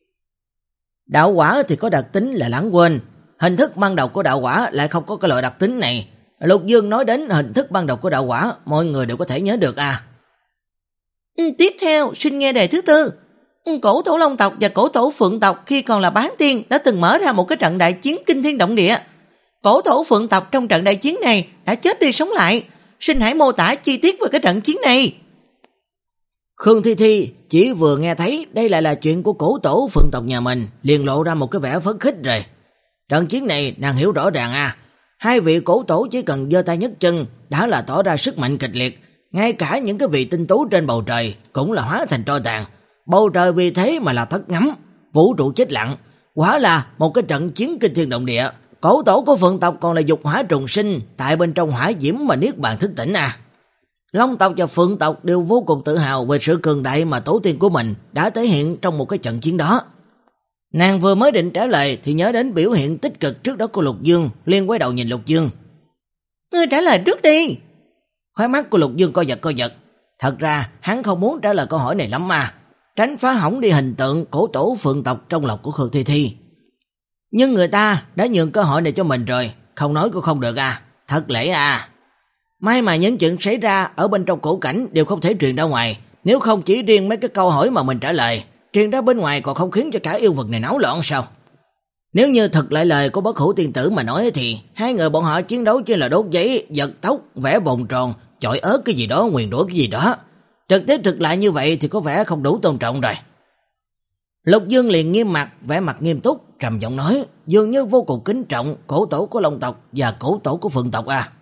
Đạo quả thì có đặc tính là lãng quên, hình thức ban đầu của đạo quả lại không có cái loại đặc tính này. Lục Dương nói đến hình thức ban đầu của đạo quả, mọi người đều có thể nhớ được à. Tiếp theo, xin nghe đề thứ tư. Cổ tổ Long tộc và cổ tổ Phượng tộc khi còn là bán tiên đã từng mở ra một cái trận đại chiến kinh thiên động địa. Cổ tổ Phượng tộc trong trận đại chiến này đã chết đi sống lại. Xin hãy mô tả chi tiết về cái trận chiến này. Khương Thi Thi chỉ vừa nghe thấy đây lại là chuyện của cổ tổ Phượng tộc nhà mình, liền lộ ra một cái vẻ phấn khích rồi. Trận chiến này nàng hiểu rõ ràng à. Hai vị cổ tổ chỉ cần giơ tay nhấc chân đã là tỏ ra sức mạnh kịch liệt, ngay cả những cái vị tinh tú trên bầu trời cũng là hóa thành tro tàn. Bầu trời vì thế mà là thất ngắm, vũ trụ chết lặng, quả là một cái trận chiến kinh thiên động địa. Cổ tổ của Phượng tộc còn là dục hỏa trùng sinh, tại bên trong hỏa diễm mà niết bàn thức tỉnh à. Long tộc và Phượng tộc đều vô cùng tự hào về sự cường đại mà tổ tiên của mình đã thể hiện trong một cái trận chiến đó. Nàng vừa mới định trả lời thì nhớ đến biểu hiện tích cực trước đó của Lục Dương, liền quay đầu nhìn Lục Dương. Ngươi trả lời trước đi. Khóe mắt của Lục Dương co giật co giật. Thật ra hắn không muốn trả lời câu hỏi này lắm mà, tránh phá hỏng đi hình tượng cổ tổ Phượng tộc trong lòng của Khương Thi Thi. Nhưng người ta đã nhường cơ hội này cho mình rồi, không nói cũng không được à, thật lễ à. May mà những chuyện xảy ra ở bên trong cổ cảnh đều không thể truyền ra ngoài, nếu không chỉ riêng mấy cái câu hỏi mà mình trả lời, truyền ra bên ngoài còn không khiến cho cả yêu vực này náo loạn sao? Nếu như thật lại lời của Bất Hủ tiên tử mà nói thì hai người bọn họ chiến đấu chỉ là đốt giấy, giật tóc, vẽ vòng tròn, chọi ớt cái gì đó, nguyền rủa cái gì đó. Trực tiếp thực lại như vậy thì có vẻ không đủ tôn trọng rồi. Lục Dương liền nghiêm mặt, vẻ mặt nghiêm túc, trầm giọng nói, dường như vô cùng kính trọng cổ tổ của Long tộc và cổ tổ của Phượng tộc à.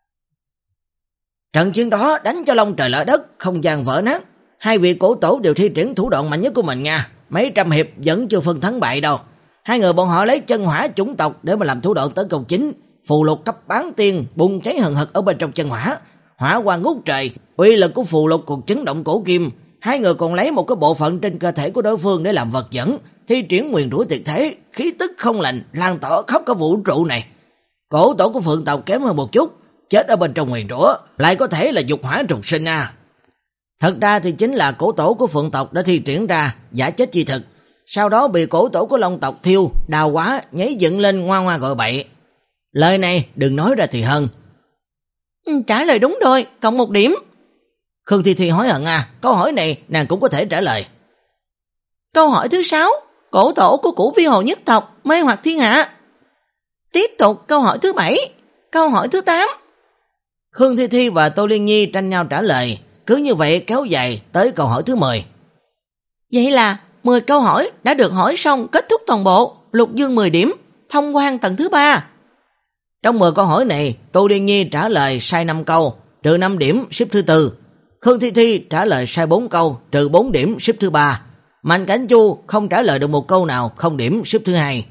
Trận chiến đó đánh cho long trời lở đất, không gian vỡ nát. Hai vị cổ tổ đều thi triển thủ đoạn mạnh nhất của mình nha. Mấy trăm hiệp vẫn chưa phân thắng bại đâu. Hai người bọn họ lấy chân hỏa chủng tộc để mà làm thủ đoạn tấn công chính. Phù lục cấp bán tiên bùng cháy hừng hực ở bên trong chân hỏa. Hỏa quang ngút trời, uy lực của phù lục còn chấn động cổ kim. Hai người còn lấy một cái bộ phận trên cơ thể của đối phương để làm vật dẫn, thi triển nguyền rủa tuyệt thế, khí tức không lành lan tỏa khắp cả vũ trụ này. Cổ tổ của Phượng tộc kém hơn một chút, chết ở bên trong nguyền rủa, lại có thể là dục hỏa trùng sinh à. Thật ra thì chính là cổ tổ của Phượng tộc đã thi triển ra giả chết chi thực, sau đó bị cổ tổ của Long tộc thiêu, đau quá, nhảy dựng lên ngoa ngoa gọi bậy. Lời này đừng nói ra thì hơn. Ừ, trả lời đúng rồi, cộng một điểm. Khương Thi Thi hối hận à, câu hỏi này nàng cũng có thể trả lời. Câu hỏi thứ sáu, cổ tổ của Cửu Vi Hồ nhất tộc mê hoặc thiên hạ. Tiếp tục câu hỏi thứ bảy, câu hỏi thứ tám. Khương Thi Thi và Tô Liên Nhi tranh nhau trả lời, cứ như vậy kéo dài tới câu hỏi thứ mười. Vậy là mười câu hỏi đã được hỏi xong, kết thúc toàn bộ, Lục Dương mười điểm, thông quan tầng thứ ba. Trong mười câu hỏi này, Tô Liên Nhi trả lời sai năm câu, trừ năm điểm, xếp thứ tư. Khương Thi Thi trả lời sai bốn câu, trừ bốn điểm, xếp thứ ba. Mạnh Cảnh Chu không trả lời được một câu nào, không điểm, xếp thứ hai.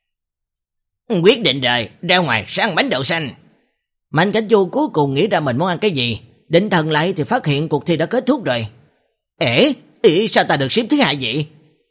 Quyết định rồi, ra ngoài sang bánh đậu xanh. Mạnh Cảnh Chu cuối cùng nghĩ ra mình muốn ăn cái gì, định thần lại thì phát hiện cuộc thi đã kết thúc rồi. Ê, ý, sao ta được xếp thứ hai vậy?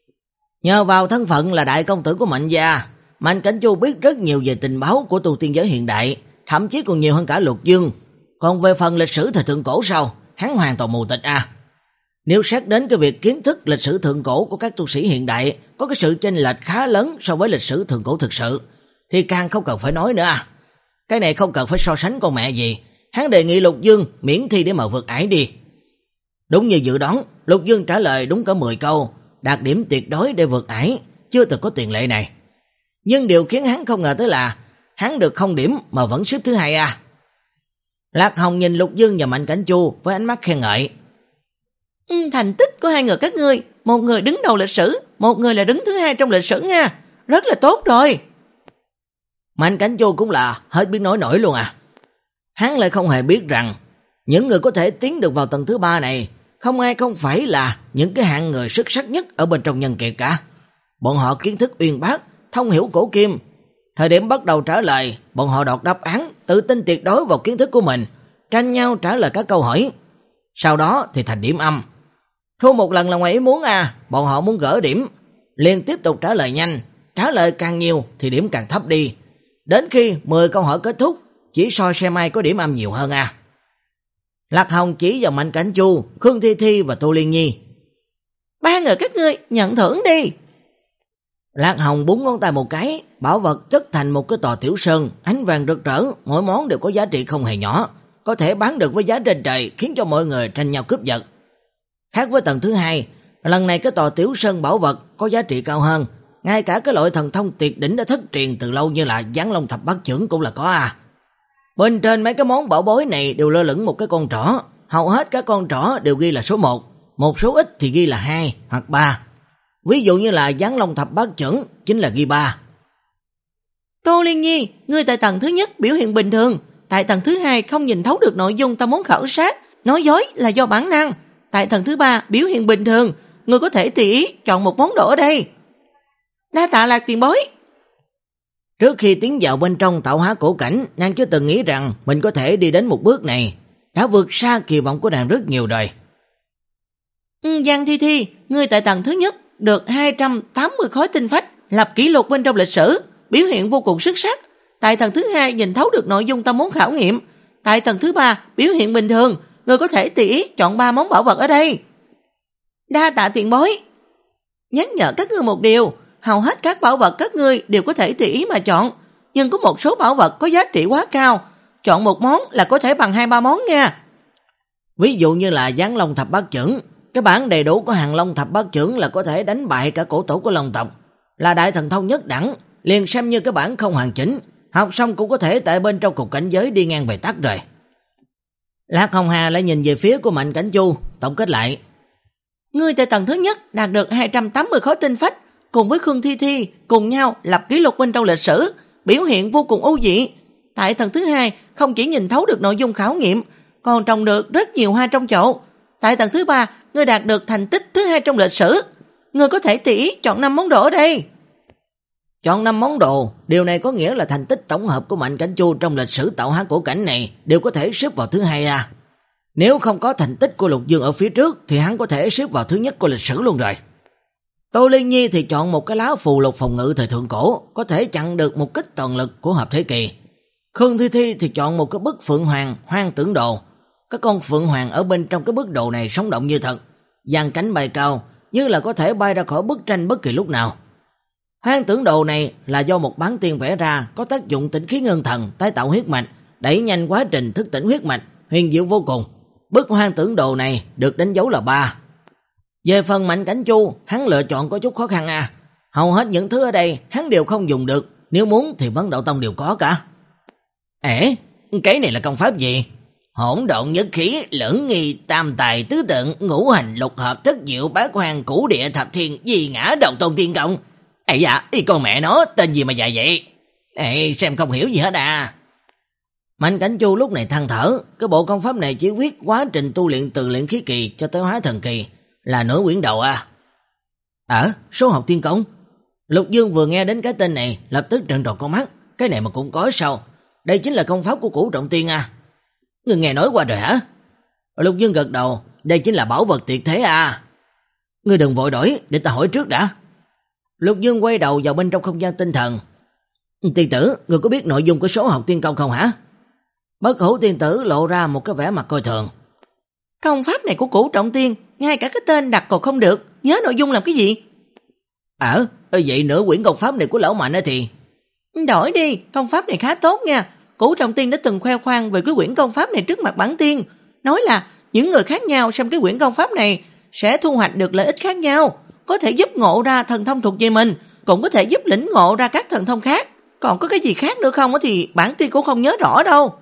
Nhờ vào thân phận là đại công tử của Mạnh gia, Mạnh Cảnh Chu biết rất nhiều về tình báo của tu tiên giới hiện đại, thậm chí còn nhiều hơn cả Lục Dương. Còn về phần lịch sử thời thượng cổ sao, hắn hoàn toàn mù tịch à. Nếu xét đến cái việc kiến thức lịch sử thượng cổ của các tu sĩ hiện đại có cái sự chênh lệch khá lớn so với lịch sử thượng cổ thực sự, thì càng không cần phải nói nữa à. Cái này không cần phải so sánh con mẹ gì, hắn đề nghị Lục Dương miễn thi để mà vượt ải đi. Đúng như dự đoán, Lục Dương trả lời đúng cả mười câu, đạt điểm tuyệt đối để vượt ải, chưa từng có tiền lệ này. Nhưng điều khiến hắn không ngờ tới là hắn được không điểm mà vẫn xếp thứ hai à. Lạc Hồng nhìn Lục Dương và Mạnh Cảnh Chu với ánh mắt khen ngợi. Ừ, thành tích của hai người các ngươi, một người đứng đầu lịch sử, một người là đứng thứ hai trong lịch sử nha, rất là tốt rồi. Mạnh Cảnh Chu cũng là hết biết nói nổi luôn à. Hắn lại không hề biết rằng những người có thể tiến được vào tầng thứ ba này không ai không phải là những cái hạng người xuất sắc nhất ở bên trong nhân kiệt cả. Bọn họ kiến thức uyên bác, thông hiểu cổ kim. Thời điểm bắt đầu trả lời, bọn họ đọc đáp án, tự tin tuyệt đối vào kiến thức của mình, tranh nhau trả lời các câu hỏi. Sau đó thì thành điểm âm. Thua một lần là ngoài ý muốn à, bọn họ muốn gỡ điểm, liền tiếp tục trả lời nhanh, trả lời càng nhiều thì điểm càng thấp đi. Đến khi mười câu hỏi kết thúc, chỉ soi xem ai có điểm âm nhiều hơn à. Lạc Hồng chỉ vào Mạnh Cảnh Chu, Khương Thi Thi và Tô Liên Nhi. Ba người các ngươi nhận thưởng đi. Lạc Hồng búng ngón tay một cái, bảo vật chất thành một cái tòa tiểu sơn, ánh vàng rực rỡ, mỗi món đều có giá trị không hề nhỏ, có thể bán được với giá trên trời, khiến cho mọi người tranh nhau cướp giật. Khác với tầng thứ hai, lần này cái tòa tiểu sơn bảo vật có giá trị cao hơn, ngay cả cái loại thần thông tuyệt đỉnh đã thất truyền từ lâu như là Giáng Long Thập Bát Chưởng cũng là có à. Bên trên mấy cái món bảo bối này đều lơ lửng một cái con trỏ, hầu hết các con trỏ đều ghi là số một, một số ít thì ghi là hai hoặc ba. Ví dụ như là Giáng Long Thập Bát Chưởng chính là ghi ba. Tô Liên Nhi, ngươi tại tầng thứ nhất biểu hiện bình thường, tại tầng thứ hai không nhìn thấu được nội dung ta muốn khảo sát, nói dối là do bản năng. Tại tầng thứ ba biểu hiện bình thường, ngươi có thể tùy ý chọn một món đồ ở đây. Đa tạ Lạc tiền bối. Trước khi tiến vào bên trong tạo hóa cổ cảnh, nàng chưa từng nghĩ rằng mình có thể đi đến một bước này, đã vượt xa kỳ vọng của nàng rất nhiều rồi. Ừ, Giang Thi Thi, ngươi tại tầng thứ nhất được hai trăm tám mươi khối tinh phách, lập kỷ lục bên trong lịch sử, biểu hiện vô cùng xuất sắc. Tại tầng thứ hai nhìn thấu được nội dung ta muốn khảo nghiệm. Tại tầng thứ ba biểu hiện bình thường, ngươi có thể tùy ý chọn ba món bảo vật ở đây. Đa tạ tiền bối. Nhắc nhở các ngươi một điều, hầu hết các bảo vật các ngươi đều có thể tùy ý mà chọn, nhưng có một số bảo vật có giá trị quá cao, chọn một món là có thể bằng hai ba món nha. Ví dụ như là Giáng Long Thập Bát Chưởng, cái bản đầy đủ của Hàng Long Thập Bát Chưởng là có thể đánh bại cả cổ tổ của Long tộc, là đại thần thông nhất đẳng, liền xem như cái bản không hoàn chỉnh, học xong cũng có thể tại bên trong cục cảnh giới đi ngang về tắt rồi. Lạc Hồng Hà lại nhìn về phía của Mạnh Cảnh Chu, tổng kết lại. Ngươi tại tầng thứ nhất đạt được hai trăm tám mươi khối tinh phách, cùng với Khương Thi Thi cùng nhau lập kỷ lục bên trong lịch sử, biểu hiện vô cùng ưu dị. Tại tầng thứ hai không chỉ nhìn thấu được nội dung khảo nghiệm, còn trồng được rất nhiều hoa trong chậu. Tại tầng thứ ba, ngươi đạt được thành tích thứ hai trong lịch sử. Ngươi có thể tùy ý chọn năm món đồ ở đây. Chọn năm món đồ, điều này có nghĩa là thành tích tổng hợp của Mạnh Cảnh Chu trong lịch sử tạo hóa cổ cảnh này đều có thể xếp vào thứ hai à. Nếu không có thành tích của Lục Dương ở phía trước thì hắn có thể xếp vào thứ nhất của lịch sử luôn rồi. Tô Liên Nhi thì chọn một cái lá phù lục phòng ngự thời thượng cổ, có thể chặn được một kích toàn lực của hợp thế kỳ. Khương Thi Thi thì chọn một cái bức phượng hoàng hoang tưởng đồ. Các con phượng hoàng ở bên trong cái bức đồ này sống động như thật, dang cánh bay cao, như là có thể bay ra khỏi bức tranh bất kỳ lúc nào. Hoang tưởng đồ này là do một bán tiên vẽ ra, có tác dụng tĩnh khí ngân thần, tái tạo huyết mạch, đẩy nhanh quá trình thức tỉnh huyết mạch, huyền diệu vô cùng. Bức hoang tưởng đồ này được đánh dấu là ba. Về phần Mạnh Cảnh Chu, hắn lựa chọn có chút khó khăn à. Hầu hết những thứ ở đây hắn đều không dùng được, nếu muốn thì Vấn Đạo Tông đều có cả. Ế, cái này là công pháp gì? Hỗn độn nhất khí, lưỡng nghi, tam tài tứ tượng, ngũ hành lục hợp, thất diệu, bát hoang, cửu địa, thập thiên, di ngã, độc tôn tiên công. Ây da, y con mẹ nó, tên gì mà dài vậy? Ê, xem không hiểu gì hết à. Mạnh Cảnh Chu lúc này than thở, cái bộ công pháp này chỉ viết quá trình tu luyện từ luyện khí kỳ cho tới hóa thần kỳ, là nửa quyển đầu à. Ở, số học tiên công. Lục Dương vừa nghe đến cái tên này, lập tức trợn tròn con mắt, cái này mà cũng có sao? Đây chính là công pháp của Cửu Trọng Tiên à. Ngươi nghe nói qua rồi hả? Lục Dương gật đầu, đây chính là bảo vật tuyệt thế à. Ngươi đừng vội đổi, để ta hỏi trước đã. Lục Dương quay đầu vào bên trong không gian tinh thần. Tiên tử, ngươi có biết nội dung của số học tiên công không hả? Bất Hữu tiên tử lộ ra một cái vẻ mặt coi thường. Công pháp này của Cửu Trọng Tiên, ngay cả cái tên đặt còn không được, nhớ nội dung làm cái gì? Ờ, à, vậy nửa quyển công pháp này của lão Mạnh thì... Đổi đi, công pháp này khá tốt nha. Cửu Trọng Tiên đã từng khoe khoang về cái quyển công pháp này trước mặt bản tiên, nói là những người khác nhau xem cái quyển công pháp này sẽ thu hoạch được lợi ích khác nhau, có thể giúp ngộ ra thần thông thuộc về mình, cũng có thể giúp lĩnh ngộ ra các thần thông khác. Còn có cái gì khác nữa không thì bản tiên cũng không nhớ rõ đâu.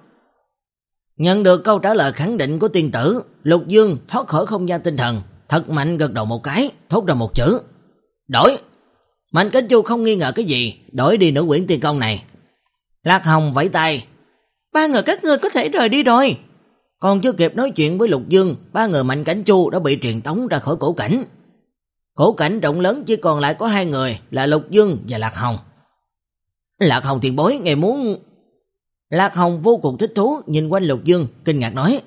Nhận được câu trả lời khẳng định của tiên tử, Lục Dương thoát khỏi không gian tinh thần, thật mạnh gật đầu một cái, thốt ra một chữ. Đổi! Mạnh Cảnh Chu không nghi ngờ cái gì, đổi đi nửa quyển tiên công này. Lạc Hồng vẫy tay. Ba người các ngươi có thể rời đi rồi. Còn chưa kịp nói chuyện với Lục Dương, ba người Mạnh Cảnh Chu đã bị truyền tống ra khỏi cổ cảnh. Cổ cảnh rộng lớn chỉ còn lại có hai người là Lục Dương và Lạc Hồng. Lạc Hồng tiền bối, ngài muốn... Lạc Hồng vô cùng thích thú nhìn quanh Lục Dương, kinh ngạc nói.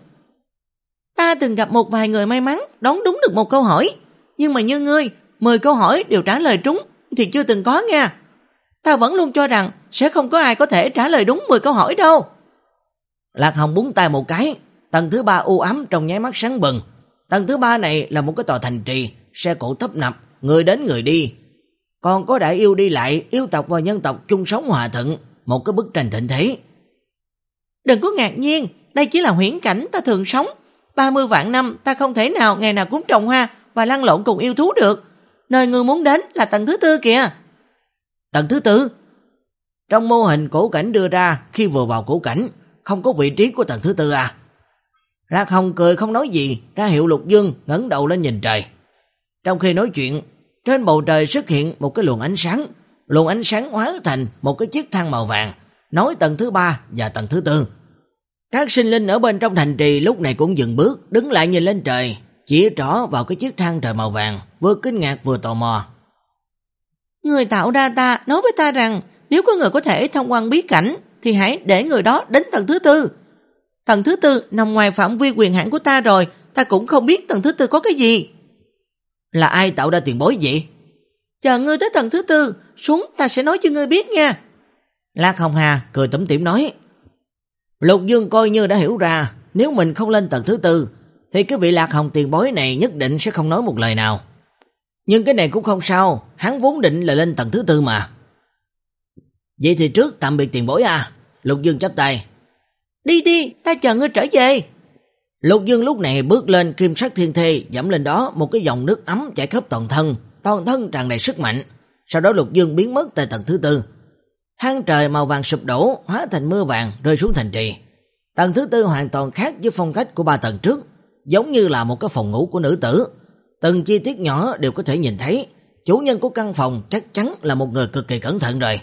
Ta từng gặp một vài người may mắn đoán đúng được một câu hỏi, nhưng mà như ngươi, mười câu hỏi đều trả lời trúng thì chưa từng có nha. Ta vẫn luôn cho rằng sẽ không có ai có thể trả lời đúng mười câu hỏi đâu. Lạc Hồng búng tay một cái, tầng thứ ba u ám trong nháy mắt sáng bừng. Tầng thứ ba này là một cái tòa thành trì, xe cộ tấp nập, người đến người đi. Còn có đại yêu đi lại, yêu tộc và nhân tộc chung sống hòa thuận, một cái bức tranh thịnh thế. Đừng có ngạc nhiên, đây chỉ là huyễn cảnh ta thường sống. ba mươi vạn năm ta không thể nào ngày nào cũng trồng hoa và lăn lộn cùng yêu thú được. Nơi ngươi muốn đến là tầng thứ tư kìa. Tầng thứ tư? Trong mô hình cổ cảnh đưa ra khi vừa vào cổ cảnh, không có vị trí của tầng thứ tư à? Lạc Hồng cười không nói gì, ra hiệu Lục Dương ngẩng đầu lên nhìn trời. Trong khi nói chuyện, trên bầu trời xuất hiện một cái luồng ánh sáng, luồng ánh sáng hóa thành một cái chiếc thang màu vàng, nối tầng thứ ba và tầng thứ tư. Các sinh linh ở bên trong thành trì lúc này cũng dừng bước, đứng lại nhìn lên trời, chỉ trỏ vào cái chiếc thang trời màu vàng, vừa kinh ngạc vừa tò mò. Người tạo ra ta nói với ta rằng nếu có người có thể thông quan bí cảnh thì hãy để người đó đến tầng thứ tư. Tầng thứ tư nằm ngoài phạm vi quyền hạn của ta rồi, ta cũng không biết tầng thứ tư có cái gì. Là ai tạo ra tiền bối vậy? Chờ ngươi tới tầng thứ tư, xuống ta sẽ nói cho ngươi biết nha. Lạc Hồng Hà cười tủm tỉm nói. Lục Dương coi như đã hiểu ra, nếu mình không lên tầng thứ tư, thì cái vị Lạc Hồng tiền bối này nhất định sẽ không nói một lời nào. Nhưng cái này cũng không sao, hắn vốn định là lên tầng thứ tư mà. Vậy thì trước tạm biệt tiền bối à. Lục Dương chắp tay. Đi đi, ta chờ ngươi trở về. Lục Dương lúc này bước lên kim sắc thiên thê, dẫm lên đó một cái dòng nước ấm chảy khắp toàn thân, toàn thân tràn đầy sức mạnh. Sau đó Lục Dương biến mất tại tầng thứ tư. Than trời màu vàng sụp đổ, hóa thành mưa vàng rơi xuống thành trì. Tầng thứ tư hoàn toàn khác với phong cách của ba tầng trước, giống như là một cái phòng ngủ của nữ tử. Từng chi tiết nhỏ đều có thể nhìn thấy, chủ nhân của căn phòng chắc chắn là một người cực kỳ cẩn thận rồi.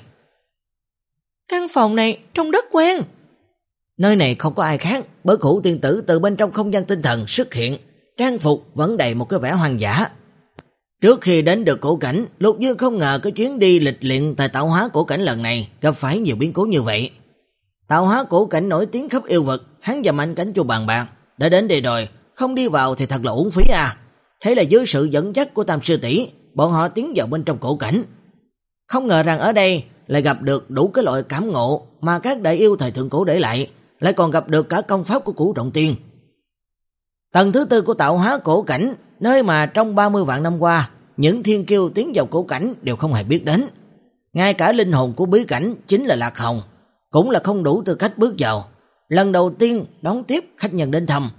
Căn phòng này trông rất quen. Nơi này không có ai khác, Bất Hủ tiên tử từ bên trong không gian tinh thần xuất hiện, trang phục vẫn đầy một cái vẻ hoang dã. Trước khi đến được cổ cảnh, Lục Dương không ngờ cái chuyến đi lịch luyện tại tạo hóa cổ cảnh lần này gặp phải nhiều biến cố như vậy. Tạo hóa cổ cảnh nổi tiếng khắp yêu vực, hắn và Mạnh Cảnh Chu bàn bạc, đã đến đây rồi, không đi vào thì thật là uổng phí à. Thế là dưới sự dẫn dắt của Tam sư tỷ, bọn họ tiến vào bên trong cổ cảnh. Không ngờ rằng ở đây lại gặp được đủ cái loại cảm ngộ mà các đại yêu thời thượng cổ để lại, lại còn gặp được cả công pháp của Cửu Trọng Tiên. Tầng thứ tư của tạo hóa cổ cảnh, nơi mà trong ba mươi vạn năm qua, những thiên kiêu tiến vào cổ cảnh đều không hề biết đến. Ngay cả linh hồn của bí cảnh chính là Lạc Hồng, cũng là không đủ tư cách bước vào. Lần đầu tiên đón tiếp khách nhân đến thăm.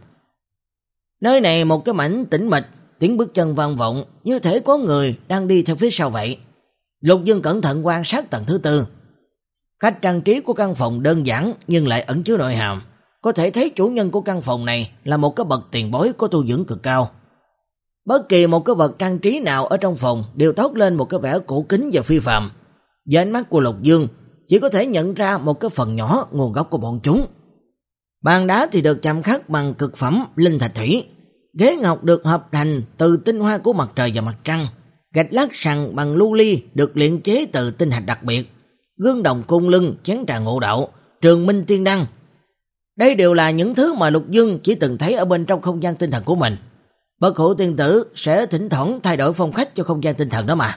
Nơi này một cái mảnh tĩnh mịch, tiếng bước chân vang vọng, như thể có người đang đi theo phía sau vậy. Lục Dương cẩn thận quan sát tầng thứ tư. Cách trang trí của căn phòng đơn giản nhưng lại ẩn chứa nội hàm. Có thể thấy chủ nhân của căn phòng này là một cái bậc tiền bối có tu dưỡng cực cao. Bất kỳ một cái vật trang trí nào ở trong phòng đều toát lên một cái vẻ cổ kính và phi phàm. Với ánh mắt của Lục Dương, chỉ có thể nhận ra một cái phần nhỏ nguồn gốc của bọn chúng. Bàn đá thì được chạm khắc bằng cực phẩm linh thạch thủy. Ghế ngọc được hợp thành từ tinh hoa của mặt trời và mặt trăng. Gạch lát sàn bằng lưu ly được luyện chế từ tinh hạch đặc biệt. Gương đồng cung lưng, chén trà ngộ đạo, trường minh tiên đăng. Đây đều là những thứ mà Lục Dương chỉ từng thấy ở bên trong không gian tinh thần của mình. Bất Hủ tiên tử sẽ thỉnh thoảng thay đổi phong cách cho không gian tinh thần đó mà.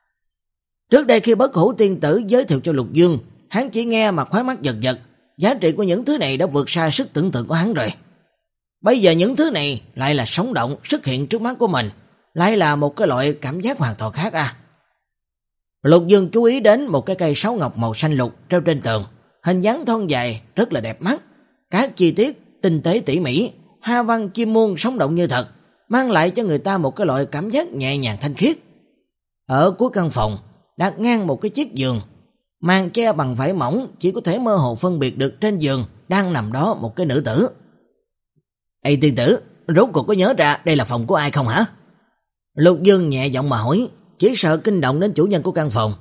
Trước đây khi Bất Hủ tiên tử giới thiệu cho Lục Dương, hắn chỉ nghe mà khóe mắt giật giật. Giá trị của những thứ này đã vượt xa sức tưởng tượng của hắn rồi. Bây giờ những thứ này lại là sống động xuất hiện trước mắt của mình, lại là một cái loại cảm giác hoàn toàn khác à. Lục Dương chú ý đến một cái cây sáo ngọc màu xanh lục treo trên tường, hình dáng thon dài rất là đẹp mắt, các chi tiết tinh tế tỉ mỉ, hoa văn chim muông sống động như thật, mang lại cho người ta một cái loại cảm giác nhẹ nhàng thanh khiết. Ở cuối căn phòng đặt ngang một cái chiếc giường, màn che bằng vải mỏng, chỉ có thể mơ hồ phân biệt được trên giường đang nằm đó một cái nữ tử. Ê tiên tử, rốt cuộc có nhớ ra đây là phòng của ai không hả? Lục Dương nhẹ giọng mà hỏi, chỉ sợ kinh động đến chủ nhân của căn phòng.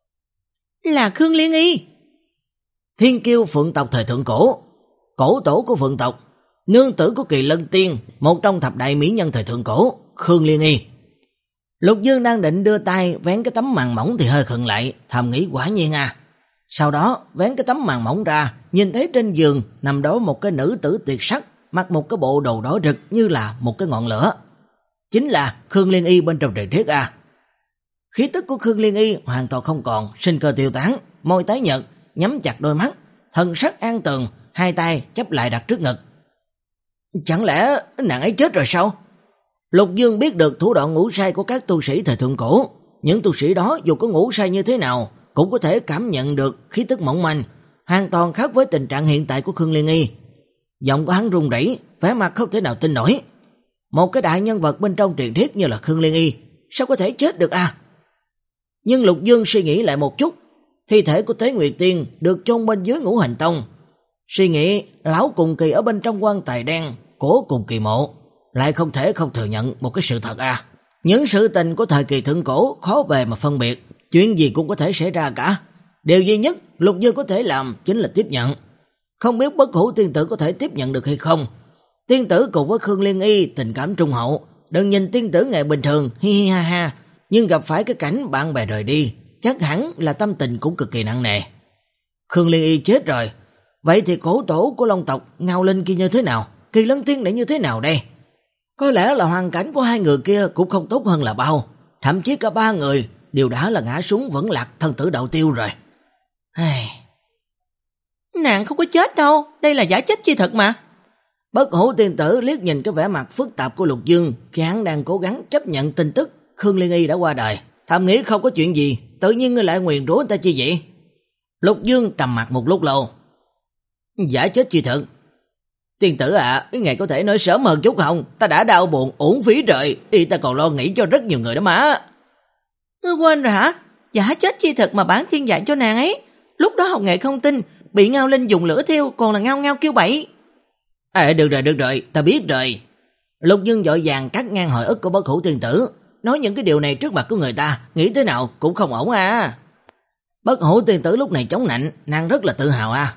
Là Khương Liên Y. Thiên kiêu phượng tộc thời thượng cổ, cổ tổ của phượng tộc, nương tử của Kỳ Lân Tiên, một trong thập đại mỹ nhân thời thượng cổ, Khương Liên Y. Lục Dương đang định đưa tay vén cái tấm màn mỏng thì hơi khựng lại, thầm nghĩ quả nhiên à. Sau đó vén cái tấm màn mỏng ra, nhìn thấy trên giường nằm đó một cái nữ tử tuyệt sắc, mặc một cái bộ đồ đỏ rực như là một cái ngọn lửa. Chính là Khương Liên Y bên trong trời thiết à. Khí tức của Khương Liên Y hoàn toàn không còn, sinh cơ tiêu tán, môi tái nhợt, nhắm chặt đôi mắt, thần sắc an tường, hai tay chắp lại đặt trước ngực. Chẳng lẽ nàng ấy chết rồi sao? Lục Dương biết được thủ đoạn ngủ say của các tu sĩ thời thượng cổ. Những tu sĩ đó dù có ngủ say như thế nào cũng có thể cảm nhận được khí tức mỏng manh, hoàn toàn khác với tình trạng hiện tại của Khương Liên Y. Giọng của hắn run rẩy, vẻ mặt không thể nào tin nổi. Một cái đại nhân vật bên trong truyền thuyết như là Khương Liên Y sao có thể chết được à? Nhưng Lục Dương suy nghĩ lại một chút, thi thể của Tế Nguyệt Tiên được chôn bên dưới Ngũ Hành Tông. Suy nghĩ lão Cùng Kỳ ở bên trong quan tài đen của Cùng Kỳ mộ, lại không thể không thừa nhận một cái sự thật à. Những sự tình của thời kỳ thượng cổ khó bề mà phân biệt, chuyện gì cũng có thể xảy ra cả. Điều duy nhất Lục Dương có thể làm chính là tiếp nhận. Không biết Bất Hủ tiên tử có thể tiếp nhận được hay không. Tiên tử cùng với Khương Liên Y tình cảm trung hậu, đừng nhìn tiên tử ngày bình thường hi hi ha ha, nhưng gặp phải cái cảnh bạn bè rời đi, chắc hẳn là tâm tình cũng cực kỳ nặng nề. Khương Liên Y chết rồi, vậy thì cổ tổ của Long tộc Ngao Linh kia như thế nào? Kỳ Lân Tiên lại như thế nào đây? Có lẽ là hoàn cảnh của hai người kia cũng không tốt hơn là bao, thậm chí cả ba người đều đã là ngã xuống vẫn lạc thân tử đạo tiêu rồi. Ai... Nàng không có chết đâu, đây là giả chết chi thật mà. Bất Hủ tiên tử liếc nhìn cái vẻ mặt phức tạp của Lục Dương khi hắn đang cố gắng chấp nhận tin tức Khương Liên Y đã qua đời, thầm nghĩ không có chuyện gì, tự nhiên ngươi lại nguyền rủa người ta chi vậy? Lục Dương trầm mặt một lúc lâu. Giả chết chi thật. Tiên tử à, ngày có thể nói sớm hơn chút không? Ta đã đau buồn, uổng phí rồi, y ta còn lo nghĩ cho rất nhiều người đó mà. Ngươi quên rồi hả? Giả chết chi thật mà bản tiên dạy cho nàng ấy. Lúc đó Học Nghệ không tin, bị Ngao Linh dùng lửa thiêu, còn là ngao ngao kêu bậy. À, được rồi, được rồi, ta biết rồi. Lục Dương vội vàng cắt ngang hồi ức của Bất Hủ tiên tử, nói những cái điều này trước mặt của người ta, nghĩ thế nào cũng không ổn à. Bất Hủ tiên tử lúc này chống nạnh, nàng rất là tự hào à.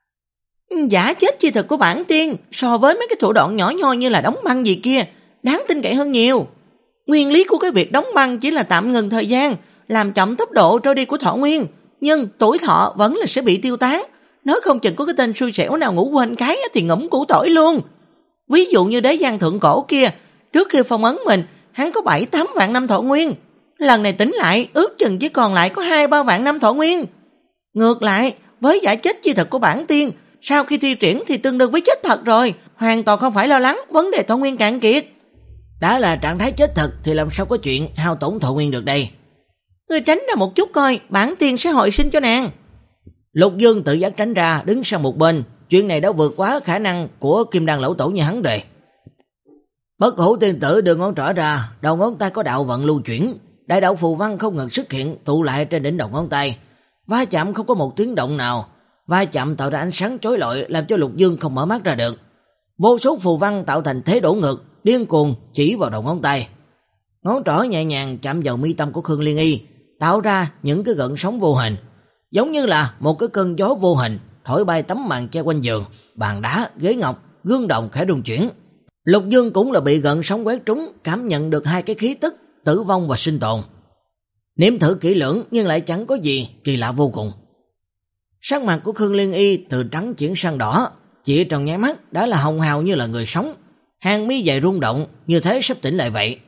Giả chết chi thật của bản tiên so với mấy cái thủ đoạn nhỏ nhoi như là đóng băng gì kia, đáng tin cậy hơn nhiều. Nguyên lý của cái việc đóng băng chỉ là tạm ngừng thời gian, làm chậm tốc độ trôi đi của thọ nguyên, nhưng tuổi thọ vẫn là sẽ bị tiêu tán. Nếu không chừng có cái tên xui xẻo nào ngủ quên cái thì ngủm củ tỏi luôn. Ví dụ như đế giang thượng cổ kia, trước khi phong ấn mình, hắn có bảy tám vạn năm thọ nguyên. Lần này tính lại, ước chừng chỉ còn lại có hai ba vạn năm thọ nguyên. Ngược lại, với giả chết chi thật của bản tiên, sau khi thi triển thì tương đương với chết thật rồi, hoàn toàn không phải lo lắng vấn đề thọ nguyên cạn kiệt. Đã là trạng thái chết thật thì làm sao có chuyện hao tổn thọ nguyên được đây. Ngươi tránh ra một chút coi, bản tiên sẽ hồi sinh cho nàng. Lục Dương tự giác tránh ra, đứng sang một bên. Chuyện này đã vượt quá khả năng của Kim Đan lão tổ như hắn rồi. Bất Hủ tiên tử đưa ngón trỏ ra, đầu ngón tay có đạo vận lưu chuyển, đại đạo phù văn không ngừng xuất hiện tụ lại trên đỉnh đầu ngón tay. Va chạm không có một tiếng động nào, va chạm tạo ra ánh sáng chói lọi làm cho Lục Dương không mở mắt ra được. Vô số phù văn tạo thành thế đổ ngược, điên cuồng chỉ vào đầu ngón tay. Ngón trỏ nhẹ nhàng chạm vào mi tâm của Khương Liên Y, tạo ra những cái gợn sóng vô hình, giống như là một cái cơn gió vô hình thổi bay tấm màn che quanh giường, bàn đá, ghế ngọc, gương đồng khẽ rung chuyển. Lục Dương cũng là bị gợn sóng quét trúng, cảm nhận được hai cái khí tức tử vong và sinh tồn. Nếm thử kỹ lưỡng nhưng lại chẳng có gì, kỳ lạ vô cùng. Sắc mặt của Khương Liên Y từ trắng chuyển sang đỏ, chỉ trong nháy mắt đã là hồng hào như là người sống, hàng mi dài rung động như thế sắp tỉnh lại vậy.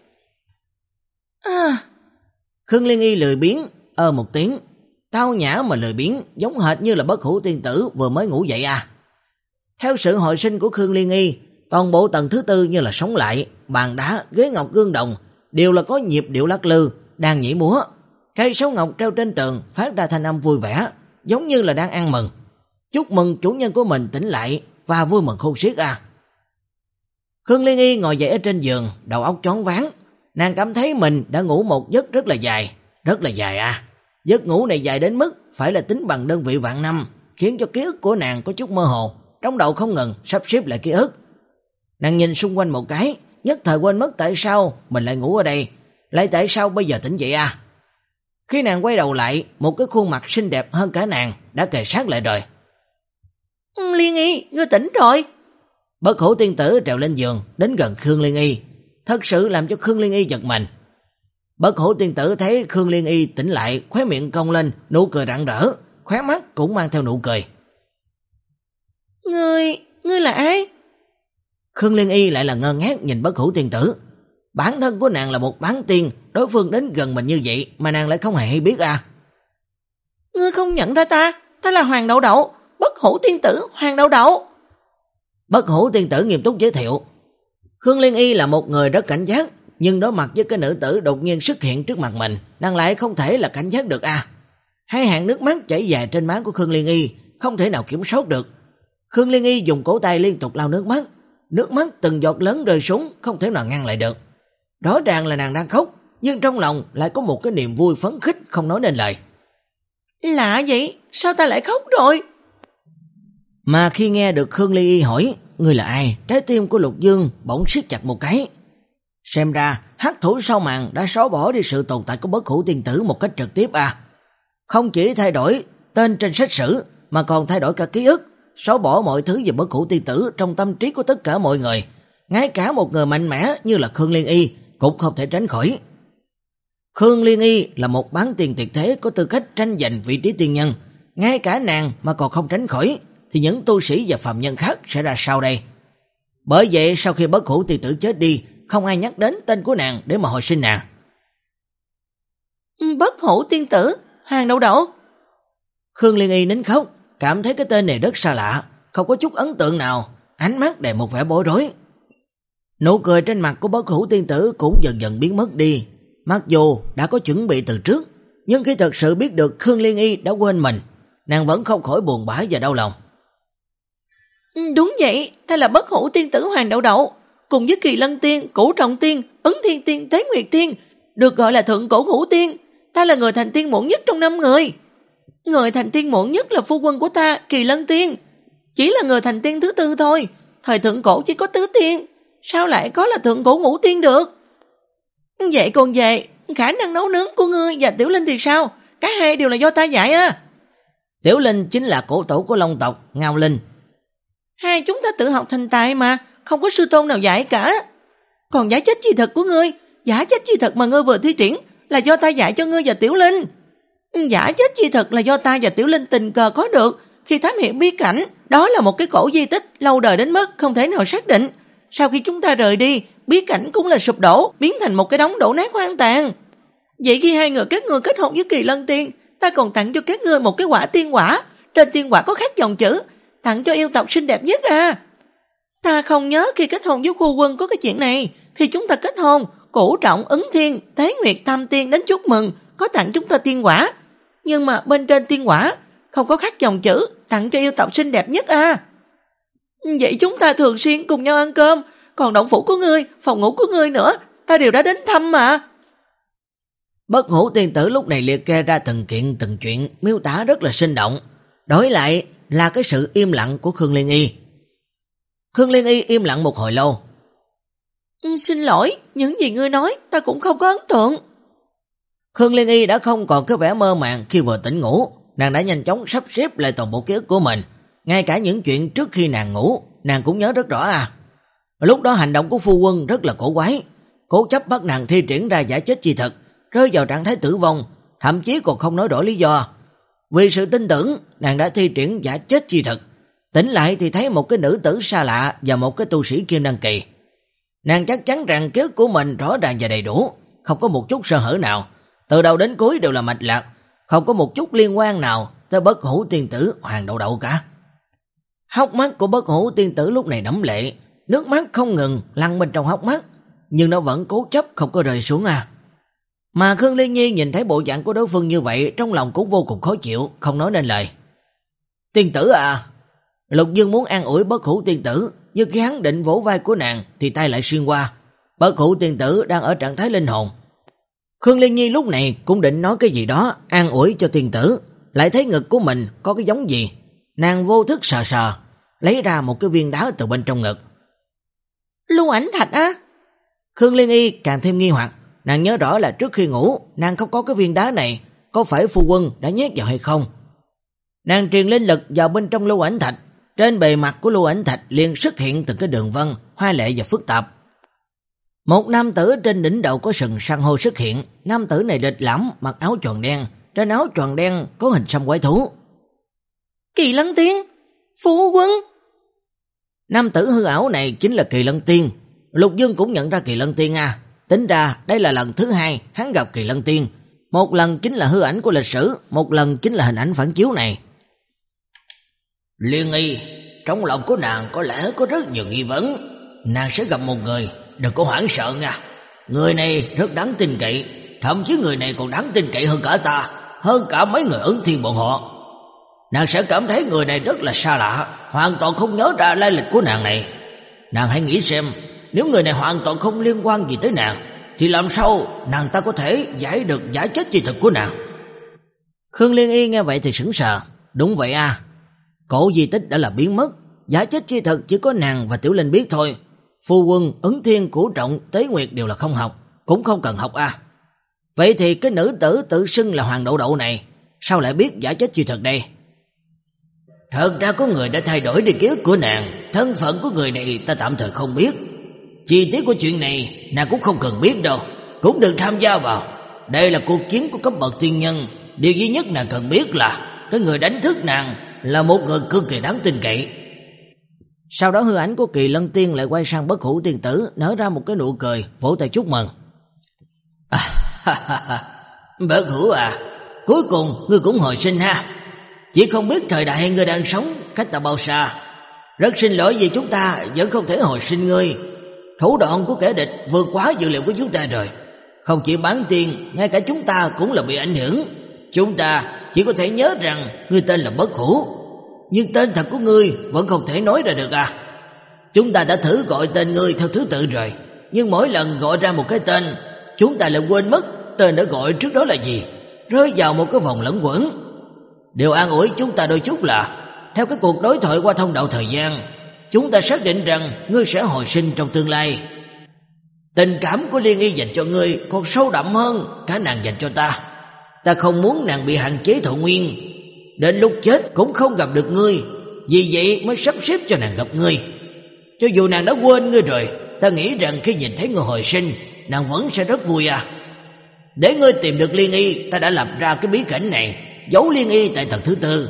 À. Khương Liên Y lười biếng ơ một tiếng, tao nhã mà lười biếng, giống hệt như là Bất Hủ tiên tử vừa mới ngủ dậy à. Theo sự hồi sinh của Khương Liên Y, toàn bộ tầng thứ tư như là sống lại, bàn đá, ghế ngọc, gương đồng đều là có nhịp điệu lắc lư, đang nhảy múa. Cây sấu ngọc treo trên tường phát ra thanh âm vui vẻ, giống như là đang ăn mừng, chúc mừng chủ nhân của mình tỉnh lại và vui mừng khôn xiết à. Khương Liên Y ngồi dậy ở trên giường, đầu óc choáng váng, nàng cảm thấy mình đã ngủ một giấc rất là dài, rất là dài à. Giấc ngủ này dài đến mức phải là tính bằng đơn vị vạn năm, khiến cho ký ức của nàng có chút mơ hồ, trong đầu không ngừng sắp xếp lại ký ức. Nàng nhìn xung quanh một cái, nhất thời quên mất tại sao mình lại ngủ ở đây, lại tại sao bây giờ tỉnh dậy à. Khi nàng quay đầu lại, một cái khuôn mặt xinh đẹp hơn cả nàng đã kề sát lại rồi. Liên Y, ngươi tỉnh rồi. Bất Hủ tiên tử trèo lên giường, đến gần Khương Liên Y, thật sự làm cho Khương Liên Y giật mình. Bất Hủ tiên tử thấy Khương Liên Y tỉnh lại, khóe miệng cong lên, nụ cười rạng rỡ, khóe mắt cũng mang theo nụ cười. Ngươi, ngươi là ai? Khương Liên Y lại là ngơ ngác nhìn Bất Hủ tiên tử. Bản thân của nàng là một bán tiên, đối phương đến gần mình như vậy mà nàng lại không hề hay biết à. Ngươi không nhận ra ta, ta là Hoàng Đậu Đậu, Bất Hủ tiên tử Hoàng Đậu Đậu. Bất Hủ tiên tử nghiêm túc giới thiệu. Khương Liên Y là một người rất cảnh giác, nhưng đối mặt với cái nữ tử đột nhiên xuất hiện trước mặt mình, nàng lại không thể là cảnh giác được à. Hai hàng nước mắt chảy dài trên má của Khương Liên Y, không thể nào kiểm soát được. Khương Liên Y dùng cổ tay liên tục lau nước mắt, nước mắt từng giọt lớn rơi xuống, không thể nào ngăn lại được. Rõ ràng là nàng đang khóc, nhưng trong lòng lại có một cái niềm vui phấn khích không nói nên lời. Lạ vậy, sao ta lại khóc rồi? Mà khi nghe được Khương Liên Y hỏi, ngươi là ai, trái tim của Lục Dương bỗng siết chặt một cái. Xem ra, hắc thủ sau màn đã xóa bỏ đi sự tồn tại của Bất Hủ tiên tử một cách trực tiếp à. Không chỉ thay đổi tên trên sách sử, mà còn thay đổi cả ký ức, xóa bỏ mọi thứ về Bất Hủ tiên tử trong tâm trí của tất cả mọi người. Ngay cả một người mạnh mẽ như là Khương Liên Y cũng không thể tránh khỏi. Khương Liên Y là một bán tiên tuyệt thế có tư cách tranh giành vị trí tiên nhân. Ngay cả nàng mà còn không tránh khỏi, thì những tu sĩ và phàm nhân khác sẽ ra sao đây? Bởi vậy sau khi Bất Hủ tiên tử chết đi, không ai nhắc đến tên của nàng để mà hồi sinh nàng. Bất Hủ tiên tử Hoàng Đậu Đậu. Khương Liên Y nín khóc, cảm thấy cái tên này rất xa lạ, không có chút ấn tượng nào, ánh mắt đầy một vẻ bối rối. Nụ cười trên mặt của Bất Hủ tiên tử cũng dần dần biến mất đi, Mặc dù đã có chuẩn bị từ trước, nhưng khi thật sự biết được Khương Liên Y đã quên mình, nàng vẫn không khỏi buồn bã và đau lòng. Đúng vậy, ta là Bất Hủ tiên tử Hoàng Đậu Đậu, cùng với Kỳ Lân tiên, Cửu Trọng tiên, Ứng Thiên tiên, Tế Nguyệt tiên, được gọi là Thượng Cổ Ngũ tiên. Ta là người thành tiên muộn nhất trong năm người. Người thành tiên muộn nhất là phu quân của ta, Kỳ Lân tiên, chỉ là người thành tiên thứ tư thôi. Thời thượng cổ chỉ có tứ tiên, sao lại có là Thượng Cổ Ngũ tiên được? Vậy còn về khả năng nấu nướng của ngươi và Tiểu Linh thì sao? Cả hai đều là do ta dạy à? Tiểu Linh chính là cổ tổ của Long tộc, Ngao Linh. Hai chúng ta tự học thành tài mà, không có sư tôn nào dạy cả. Còn giả chết chi thật của ngươi, giả chết chi thật mà ngươi vừa thi triển là do ta dạy cho ngươi và Tiểu Linh. Giả chết chi thật là do ta và Tiểu Linh tình cờ có được khi thám hiểm bí cảnh. Đó là một cái cổ di tích lâu đời đến mức không thể nào xác định. Sau khi chúng ta rời đi, bí cảnh cũng là sụp đổ, biến thành một cái đống đổ nát hoang tàn. Vậy khi hai người các ngươi kết hôn với Kỳ Lân tiên, ta còn tặng cho các ngươi một cái quả tiên quả. Trên tiên quả có khắc dòng chữ, tặng cho yêu tộc xinh đẹp nhất à. Ta không nhớ khi kết hôn với khu quân có cái chuyện này. Khi chúng ta kết hôn, Cửu Trọng, Ứng Thiên, Tế Nguyệt Tam tiên đến chúc mừng, có tặng chúng ta tiên quả. Nhưng mà bên trên tiên quả không có khắc dòng chữ tặng cho yêu tộc xinh đẹp nhất à. Vậy chúng ta thường xuyên cùng nhau ăn cơm, còn động phủ của ngươi, phòng ngủ của ngươi nữa, ta đều đã đến thăm mà. Bất Hủ tiên tử lúc này liệt kê ra từng kiện từng chuyện, miêu tả rất là sinh động. Đổi lại là cái sự im lặng của Khương Liên Y. Khương Liên Y im lặng một hồi lâu. Ừ, xin lỗi, những gì ngươi nói ta cũng không có ấn tượng. Khương Liên Y đã không còn cái vẻ mơ màng khi vừa tỉnh ngủ. Nàng đã nhanh chóng sắp xếp lại toàn bộ ký ức của mình. Ngay cả những chuyện trước khi nàng ngủ, nàng cũng nhớ rất rõ à. Lúc đó hành động của phu quân rất là cổ quái, cố chấp bắt nàng thi triển ra giả chết chi thật, rơi vào trạng thái tử vong, thậm chí còn không nói rõ lý do. Vì sự tin tưởng, nàng đã thi triển giả chết chi thật. Tỉnh lại thì thấy một cái nữ tử xa lạ và một cái tu sĩ kim đăng kỳ. Nàng chắc chắn rằng ký ức của mình rõ ràng và đầy đủ, không có một chút sơ hở nào, từ đầu đến cuối đều là mạch lạc, không có một chút liên quan nào tới Bất Hủ tiên tử Hoàng Đậu Đậu cả. Hốc mắt của Bất Hủ tiên tử lúc này đẫm lệ, nước mắt không ngừng lăn bên trong hốc mắt, nhưng nó vẫn cố chấp không có rơi xuống à. Mà Khương Liên Nhi nhìn thấy bộ dạng của đối phương như vậy, trong lòng cũng vô cùng khó chịu, không nói nên lời. Tiên tử à! Lục Dương muốn an ủi Bất Hủ tiên tử, nhưng khi hắn định vỗ vai của nàng thì tay lại xuyên qua. Bất Hủ tiên tử đang ở trạng thái linh hồn. Khương Liên Nhi lúc này cũng định nói cái gì đó an ủi cho tiên tử, lại thấy ngực của mình có cái giống gì. Nàng vô thức sờ sờ, lấy ra một cái viên đá từ bên trong ngực. Lưu ảnh thạch á? Khương Liên Y càng thêm nghi hoặc. Nàng nhớ rõ là trước khi ngủ nàng không có cái viên đá này, có phải phu quân đã nhét vào hay không? Nàng truyền linh lực vào bên trong lưu ảnh thạch, trên bề mặt của lưu ảnh thạch liền xuất hiện từng cái đường vân hoa lệ và phức tạp. Một nam tử trên đỉnh đầu có sừng san hô xuất hiện. Nam tử này lịch lãm, mặc áo tròn đen, trên áo tròn đen có hình xăm quái thú. Kỳ Lân tiên, phu quân. Nam tử hư ảo này chính là Kỳ Lân tiên. Lục Dương cũng nhận ra Kỳ Lân tiên à. Tính ra đây là lần thứ hai hắn gặp Kỳ Lân tiên. Một lần chính là hư ảnh của lịch sử, một lần chính là hình ảnh phản chiếu này. Liên Y, trong lòng của nàng có lẽ có rất nhiều nghi vấn. Nàng sẽ gặp một người, đừng có hoảng sợ nha. Người này rất đáng tin cậy, thậm chí người này còn đáng tin cậy hơn cả ta, hơn cả mấy người Ứng Thiên bọn họ. Nàng sẽ cảm thấy người này rất là xa lạ, hoàn toàn không nhớ ra lai lịch của nàng này. Nàng hãy nghĩ xem, nếu người này hoàn toàn không liên quan gì tới nàng, thì làm sao nàng ta có thể giải được giả chết chi thực của nàng? Khương Liên Y nghe vậy thì sững sờ. Đúng vậy à, cổ di tích đã là biến mất, giả chết chi thực chỉ có nàng và Tiểu Linh biết thôi. Phu quân, Ứng Thiên, Cửu Trọng, Tế Nguyệt đều là không học, cũng không cần học à. Vậy thì cái nữ tử tự xưng là Hoàng Đậu Đậu này sao lại biết giả chết chi thực đây? Thật ra có người đã thay đổi đi ký ức của nàng, thân phận của người này ta tạm thời không biết. Chi tiết của chuyện này nàng cũng không cần biết đâu, cũng đừng tham gia vào. Đây là cuộc chiến của cấp bậc tiên nhân, điều duy nhất nàng cần biết là cái người đánh thức nàng là một người cực kỳ đáng tin cậy. Sau đó hư ảnh của Kỳ Lân tiên lại quay sang Bất Hủ tiên tử, nở ra một cái nụ cười, vỗ tay chúc mừng. À, Bất Hủ à, cuối cùng ngươi cũng hồi sinh ha. Chỉ không biết thời đại ngươi đang sống cách ta bao xa. Rất xin lỗi vì chúng ta vẫn không thể hồi sinh ngươi. Thủ đoạn của kẻ địch vượt quá dự liệu của chúng ta rồi. Không chỉ bán tiên, ngay cả chúng ta cũng là bị ảnh hưởng. Chúng ta chỉ có thể nhớ rằng ngươi tên là Bất Hủ, nhưng tên thật của ngươi vẫn không thể nói ra được à. Chúng ta đã thử gọi tên ngươi theo thứ tự rồi, nhưng mỗi lần gọi ra một cái tên, chúng ta lại quên mất tên đã gọi trước đó là gì, rơi vào một cái vòng lẫn quẩn. Điều an ủi chúng ta đôi chút là theo cái cuộc đối thoại qua thông đạo thời gian, chúng ta xác định rằng ngươi sẽ hồi sinh trong tương lai. Tình cảm của Liên Y dành cho ngươi còn sâu đậm hơn cả nàng dành cho ta. Ta không muốn nàng bị hạn chế thọ nguyên, đến lúc chết cũng không gặp được ngươi, vì vậy mới sắp xếp cho nàng gặp ngươi. Cho dù nàng đã quên ngươi rồi, ta nghĩ rằng khi nhìn thấy ngươi hồi sinh, nàng vẫn sẽ rất vui à. Để ngươi tìm được Liên Y, ta đã lập ra cái bí cảnh này, giấu Liên Y tại tầng thứ tư.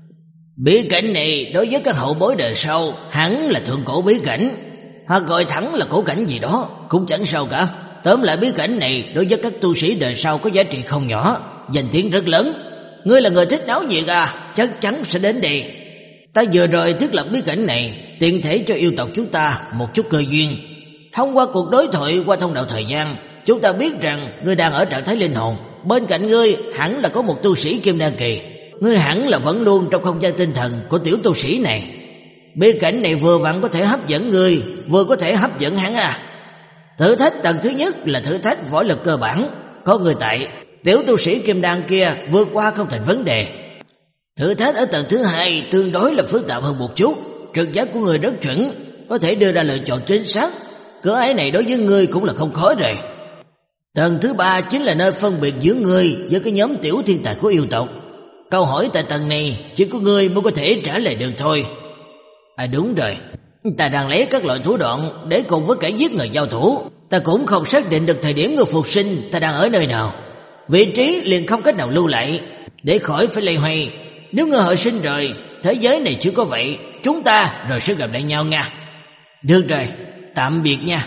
Bí cảnh này đối với các hậu bối đời sau hẳn là thượng cổ bí cảnh, hoặc gọi thẳng là cổ cảnh gì đó, cũng chẳng sao cả. Tóm lại bí cảnh này đối với các tu sĩ đời sau có giá trị không nhỏ, danh tiếng rất lớn. Ngươi là người thích náo nhiệt à, chắc chắn sẽ đến đây. Ta vừa rồi thiết lập bí cảnh này tiện thể cho yêu tộc chúng ta một chút cơ duyên. Thông qua cuộc đối thoại qua thông đạo thời gian, chúng ta biết rằng ngươi đang ở trạng thái linh hồn. Bên cạnh ngươi hẳn là có một tu sĩ kim đan kỳ. Ngươi hẳn là vẫn luôn trong không gian tinh thần của tiểu tu sĩ này. Bí cảnh này vừa vặn có thể hấp dẫn ngươi, vừa có thể hấp dẫn hắn à. Thử thách tầng thứ nhất là thử thách võ lực cơ bản, có người tại, tiểu tu sĩ kim đan kia vượt qua không thành vấn đề. Thử thách ở tầng thứ hai tương đối là phức tạp hơn một chút, trực giác của người rất chuẩn, có thể đưa ra lựa chọn chính xác. Cửa ải này đối với ngươi cũng là không khó rồi. Tầng thứ ba chính là nơi phân biệt giữa ngươi với cái nhóm tiểu thiên tài của yêu tộc. Câu hỏi tại tầng này chỉ có ngươi mới có thể trả lời được thôi. À đúng rồi, ta đang lấy các loại thủ đoạn để cùng với kẻ giết người giao thủ. Ta cũng không xác định được thời điểm người phục sinh ta đang ở nơi nào, vị trí liền không cách nào lưu lại, để khỏi phải lây hoay. Nếu ngươi hồi sinh rồi, thế giới này chỉ có vậy, chúng ta rồi sẽ gặp lại nhau nha. Được rồi, tạm biệt nha.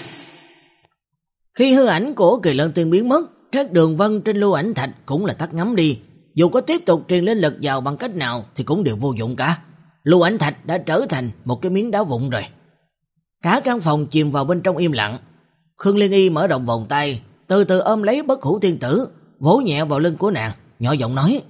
Khi hư ảnh của Kỳ Lân Tiên biến mất, các đường vân trên lưu ảnh thạch cũng là tắt ngấm đi. Dù có tiếp tục truyền linh lực vào bằng cách nào thì cũng đều vô dụng cả. Lưu ảnh thạch đã trở thành một cái miếng đá vụn rồi. Cả căn phòng chìm vào bên trong im lặng. Khương Liên Y mở rộng vòng tay, từ từ ôm lấy Bất Hủ tiên tử, vỗ nhẹ vào lưng của nàng, nhỏ giọng nói: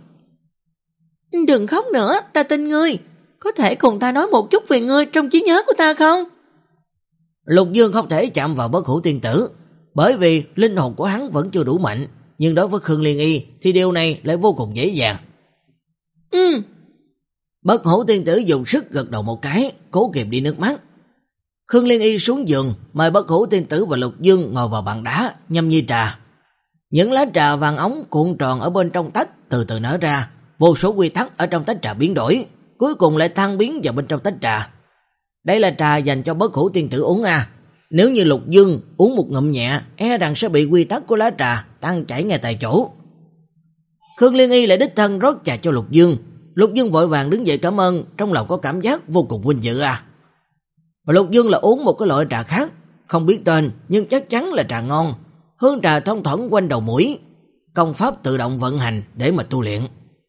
Đừng khóc nữa, ta tin ngươi. Có thể cùng ta nói một chút về ngươi trong trí nhớ của ta không? Lục Dương không thể chạm vào Bất Hủ tiên tử, bởi vì linh hồn của hắn vẫn chưa đủ mạnh, nhưng đối với Khương Liên Y thì điều này lại vô cùng dễ dàng. Ừ. Bất Hủ tiên tử dùng sức gật đầu một cái, cố kiềm đi nước mắt. Khương Liên Y xuống giường, mời Bất Hủ tiên tử và Lục Dương ngồi vào bàn đá, nhâm nhi trà. Những lá trà vàng óng cuộn tròn ở bên trong tách từ từ nở ra, vô số quy tắc ở trong tách trà biến đổi, cuối cùng lại tan biến vào bên trong tách trà. Đây là trà dành cho Bất Hủ tiên tử uống à. Nếu như Lục Dương uống một ngụm nhẹ, e rằng sẽ bị quy tắc của lá trà tan chảy ngay tại chỗ. Khương Liên Y lại đích thân rót trà cho Lục Dương. Lục Dương vội vàng đứng dậy cảm ơn, trong lòng có cảm giác vô cùng vinh dự à. Lục Dương là uống một cái loại trà khác, không biết tên nhưng chắc chắn là trà ngon. Hương trà thông thoảng quanh đầu mũi, công pháp tự động vận hành để mà tu luyện.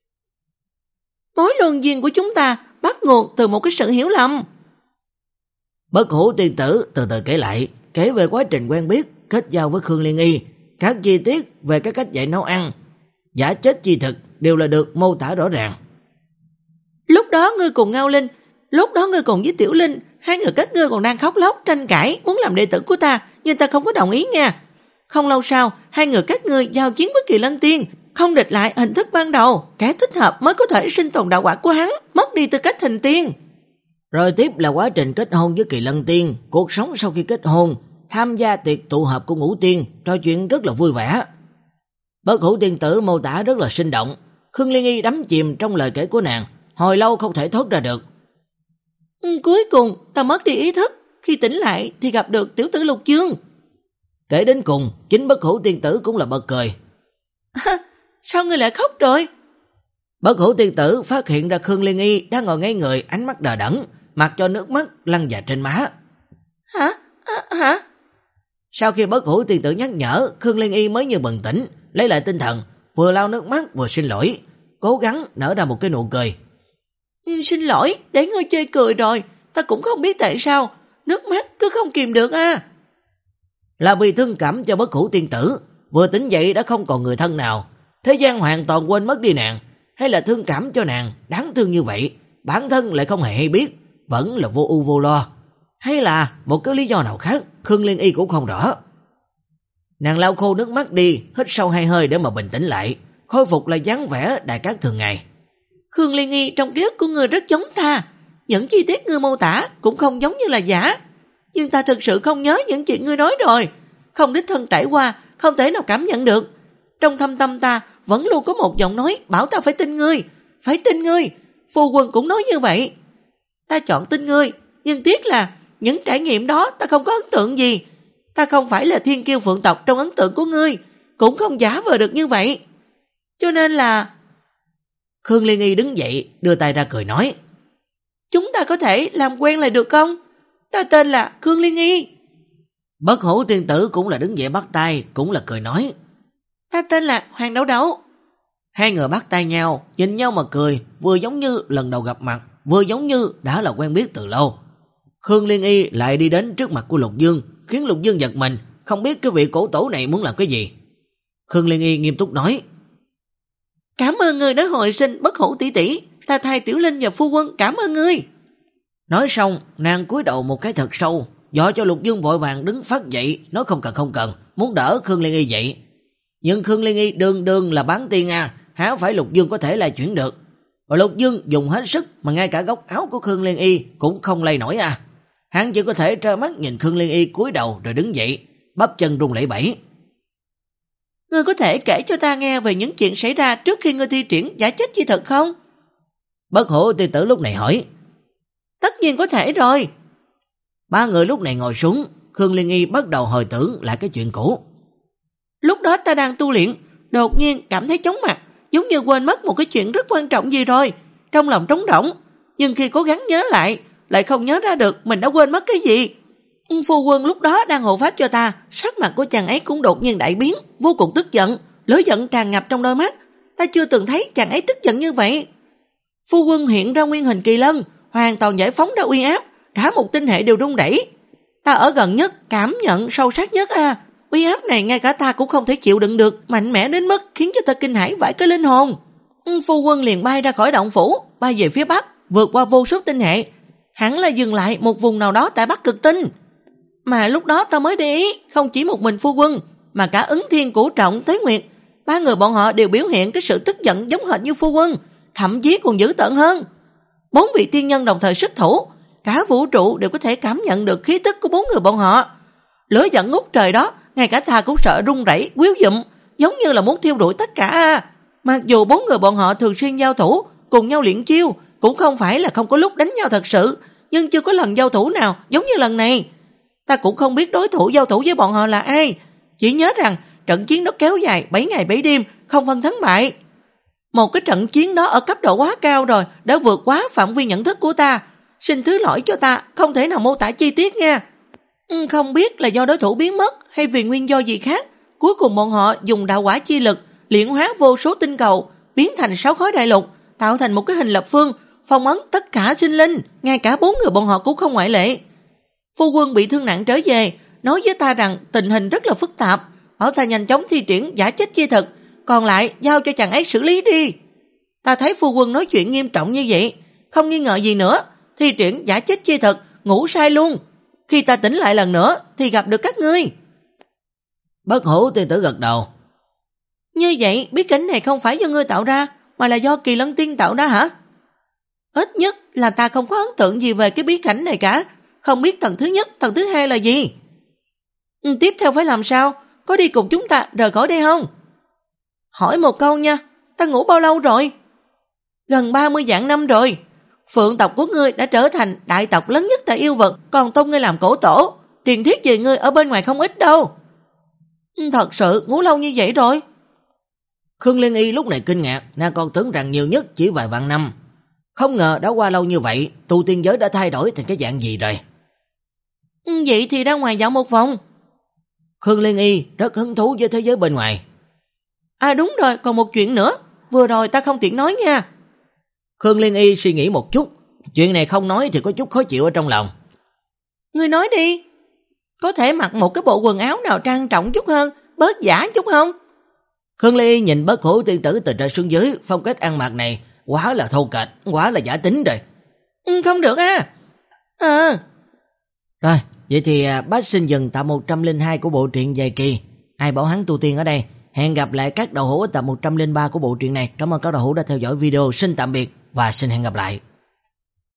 Mối luân duyên của chúng ta bắt nguồn từ một cái sự hiểu lầm. Bất Hủ tiên tử từ từ kể lại, kể về quá trình quen biết, kết giao với Khương Liên Y, các chi tiết về cái cách dạy nấu ăn, giả chết chi thực đều là được mô tả rõ ràng. Lúc đó ngươi cùng Ngao Linh, lúc đó ngươi cùng với Tiểu Linh, hai người các ngươi còn đang khóc lóc tranh cãi muốn làm đệ tử của ta, nhưng ta không có đồng ý nha. Không lâu sau, hai người các ngươi giao chiến với Kỳ Lân Tiên, không địch lại hình thức ban đầu, kẻ thích hợp mới có thể sinh tồn đạo quả của hắn, mất đi tư cách thành tiên. Rồi tiếp là quá trình kết hôn với Kỳ Lân Tiên, cuộc sống sau khi kết hôn, tham gia tiệc tụ họp của ngũ tiên, trò chuyện rất là vui vẻ. Bất Hủ tiên tử mô tả rất là sinh động, Khương Liên Y đắm chìm trong lời kể của nàng, hồi lâu không thể thoát ra được. Ừ, cuối cùng ta mất đi ý thức, khi tỉnh lại thì gặp được tiểu tử Lục Dương. Kể đến cùng, chính Bất Hủ tiên tử cũng là bật cười. À, sao ngươi lại khóc rồi? Bất Hủ tiên tử phát hiện ra Khương Liên Y đang ngồi ngay người, ánh mắt đờ đẫn, mặc cho nước mắt lăn dài trên má. Hả? À, hả? Sau khi Bất Hủ tiên tử nhắc nhở, Khương Liên Y mới như bừng tỉnh, lấy lại tinh thần, vừa lau nước mắt vừa xin lỗi, cố gắng nở ra một cái nụ cười. Ừ, xin lỗi, để ngươi chơi cười rồi, ta cũng không biết tại sao, nước mắt cứ không kìm được à. Là vì thương cảm cho Bất Hủ tiên tử, vừa tỉnh dậy đã không còn người thân nào. Thế gian hoàn toàn quên mất đi nàng, hay là thương cảm cho nàng, đáng thương như vậy, bản thân lại không hề hay biết, vẫn là vô ưu vô lo. Hay là một cái lý do nào khác, Khương Liên Y cũng không rõ. Nàng lau khô nước mắt đi, hít sâu hai hơi để mà bình tĩnh lại, khôi phục lại dáng vẻ đại cát thường ngày. Khương Liên Y, trong ký ức của ngươi rất giống ta, những chi tiết ngươi mô tả cũng không giống như là giả, nhưng ta thực sự không nhớ những chuyện ngươi nói rồi, không đích thân trải qua, không thể nào cảm nhận được. Trong thâm tâm ta vẫn luôn có một giọng nói bảo ta phải tin ngươi, phải tin ngươi. Phu quân cũng nói như vậy. Ta chọn tin ngươi, nhưng tiếc là những trải nghiệm đó ta không có ấn tượng gì. Ta không phải là thiên kiêu phượng tộc trong ấn tượng của ngươi, cũng không giả vờ được như vậy. Cho nên là... Khương Liên Y đứng dậy, đưa tay ra cười nói. Chúng ta có thể làm quen lại được không? Ta tên là Khương Liên Y. Bất Hủ tiên tử cũng là đứng dậy bắt tay, cũng là cười nói. Ta tên là Hoàng Đậu Đậu. Hai người bắt tay nhau, nhìn nhau mà cười, vừa giống như lần đầu gặp mặt, vừa giống như đã là quen biết từ lâu. Khương Liên Y lại đi đến trước mặt của Lục Dương, khiến Lục Dương giật mình, không biết cái vị cổ tổ này muốn làm cái gì. Khương Liên Y nghiêm túc nói. Cảm ơn ngươi đã hồi sinh Bất Hủ tỷ tỷ, ta thay Tiểu Linh và phu quân cảm ơn ngươi. Nói xong, nàng cúi đầu một cái thật sâu, dọa cho Lục Dương vội vàng đứng phát dậy, nói không cần không cần, muốn đỡ Khương Liên Y dậy. Nhưng Khương Liên Y đương đương là bán tiên à, há phải Lục Dương có thể lay chuyển được. Và Lục Dương dùng hết sức mà ngay cả góc áo của Khương Liên Y cũng không lay nổi à. Hắn chỉ có thể trơ mắt nhìn Khương Liên Y cúi đầu rồi đứng dậy, bắp chân rung lẩy bẩy. Ngươi có thể kể cho ta nghe về những chuyện xảy ra trước khi ngươi thi triển giả chết chi thật không? Bất Hủ tiên tử lúc này hỏi. Tất nhiên có thể rồi. Ba người lúc này ngồi xuống, Khương Liên Y bắt đầu hồi tưởng lại cái chuyện cũ. Lúc đó ta đang tu luyện, đột nhiên cảm thấy chóng mặt, giống như quên mất một cái chuyện rất quan trọng gì rồi, trong lòng trống rỗng, nhưng khi cố gắng nhớ lại, lại không nhớ ra được mình đã quên mất cái gì. Phu quân lúc đó đang hộ pháp cho ta, sắc mặt của chàng ấy cũng đột nhiên đại biến, vô cùng tức giận, lửa giận tràn ngập trong đôi mắt, ta chưa từng thấy chàng ấy tức giận như vậy. Phu quân hiện ra nguyên hình kỳ lân, hoàn toàn giải phóng ra uy áp, cả một tinh hệ đều rung rẩy. Ta ở gần nhất, cảm nhận sâu sắc nhất à, uy áp này ngay cả ta cũng không thể chịu đựng được, mạnh mẽ đến mức khiến cho ta kinh hãi vãi cái linh hồn. Phu quân liền bay ra khỏi động phủ, bay về phía bắc, vượt qua vô số tinh hệ, hẳn là dừng lại một vùng nào đó tại Bắc Cực Tinh. Mà lúc đó ta mới để ý, không chỉ một mình phu quân, mà cả Ứng Thiên, Cửu Trọng, Tế Nguyệt, ba người bọn họ đều biểu hiện cái sự tức giận giống hệt như phu quân, thậm chí còn dữ tợn hơn. Bốn vị tiên nhân đồng thời xuất thủ, cả vũ trụ đều có thể cảm nhận được khí tức của bốn người bọn họ. Lửa giận ngút trời đó, ngay cả ta cũng sợ run rẩy, quýu dụm, giống như là muốn thiêu rụi tất cả. Mặc dù bốn người bọn họ thường xuyên giao thủ, cùng nhau luyện chiêu, cũng không phải là không có lúc đánh nhau thật sự, nhưng chưa có lần giao thủ nào giống như lần này. Ta cũng không biết đối thủ giao thủ với bọn họ là ai, chỉ nhớ rằng trận chiến đó kéo dài bảy ngày bảy đêm, không phân thắng bại. Một cái trận chiến đó ở cấp độ quá cao rồi, đã vượt quá phạm vi nhận thức của ta. Xin thứ lỗi cho ta, không thể nào mô tả chi tiết nha. Không biết là do đối thủ biến mất hay vì nguyên do gì khác, cuối cùng bọn họ dùng đạo quả chi lực luyện hóa vô số tinh cầu, biến thành sáu khối đại lục, tạo thành một cái hình lập phương, phong ấn tất cả sinh linh, ngay cả bốn người bọn họ cũng không ngoại lệ. Phu quân bị thương nặng trở về, nói với ta rằng tình hình rất là phức tạp, bảo ta nhanh chóng thi triển giả chết chi thực, còn lại giao cho chàng ấy xử lý đi. Ta thấy phu quân nói chuyện nghiêm trọng như vậy, không nghi ngờ gì nữa, thi triển giả chết chi thực, ngủ sai luôn. Khi ta tỉnh lại lần nữa thì gặp được các ngươi. Bất Hủ tiên tử gật đầu. Như vậy bí cảnh này không phải do ngươi tạo ra, mà là do Kỳ Lân Tiên tạo ra hả? Ít nhất là ta không có ấn tượng gì về cái bí cảnh này cả, không biết tầng thứ nhất, tầng thứ hai là gì. Ừ, tiếp theo phải làm sao? Có đi cùng chúng ta rời khỏi đây không? Hỏi một câu nha, ta ngủ bao lâu rồi? Gần ba mươi vạn năm rồi. Phượng tộc của ngươi đã trở thành đại tộc lớn nhất tại yêu vực, còn tôn ngươi làm cổ tổ, truyền thuyết về ngươi ở bên ngoài không ít đâu. Thật sự ngủ lâu như vậy rồi? Khương Liên Y lúc này kinh ngạc, nàng còn tưởng rằng nhiều nhất chỉ vài vạn năm. Không ngờ đã qua lâu như vậy, tu tiên giới đã thay đổi thành cái dạng gì rồi. Vậy thì ra ngoài dạo một vòng. Khương Liên Y rất hứng thú với thế giới bên ngoài. À đúng rồi, còn một chuyện nữa, vừa rồi ta không tiện nói nha. Khương Liên Y suy nghĩ một chút, chuyện này không nói thì có chút khó chịu ở trong lòng. Ngươi nói đi. Có thể mặc một cái bộ quần áo nào trang trọng chút hơn, bớt giả chút không? Khương Ly nhìn Bất Hủ tiên tử từ trên xuống dưới, phong cách ăn mặc này quá là thô kệch, quá là giả tính rồi. Ừ, không được à. À. Rồi, vậy thì Bách Sinh dừng tập một trăm lẻ hai của bộ truyện dài kỳ Ai Bảo Hắn Tu Tiên ở đây. Hẹn gặp lại các đạo hữu ở tập một trăm lẻ ba của bộ truyện này. Cảm ơn các đạo hữu đã theo dõi video. Xin tạm biệt và xin hẹn gặp lại.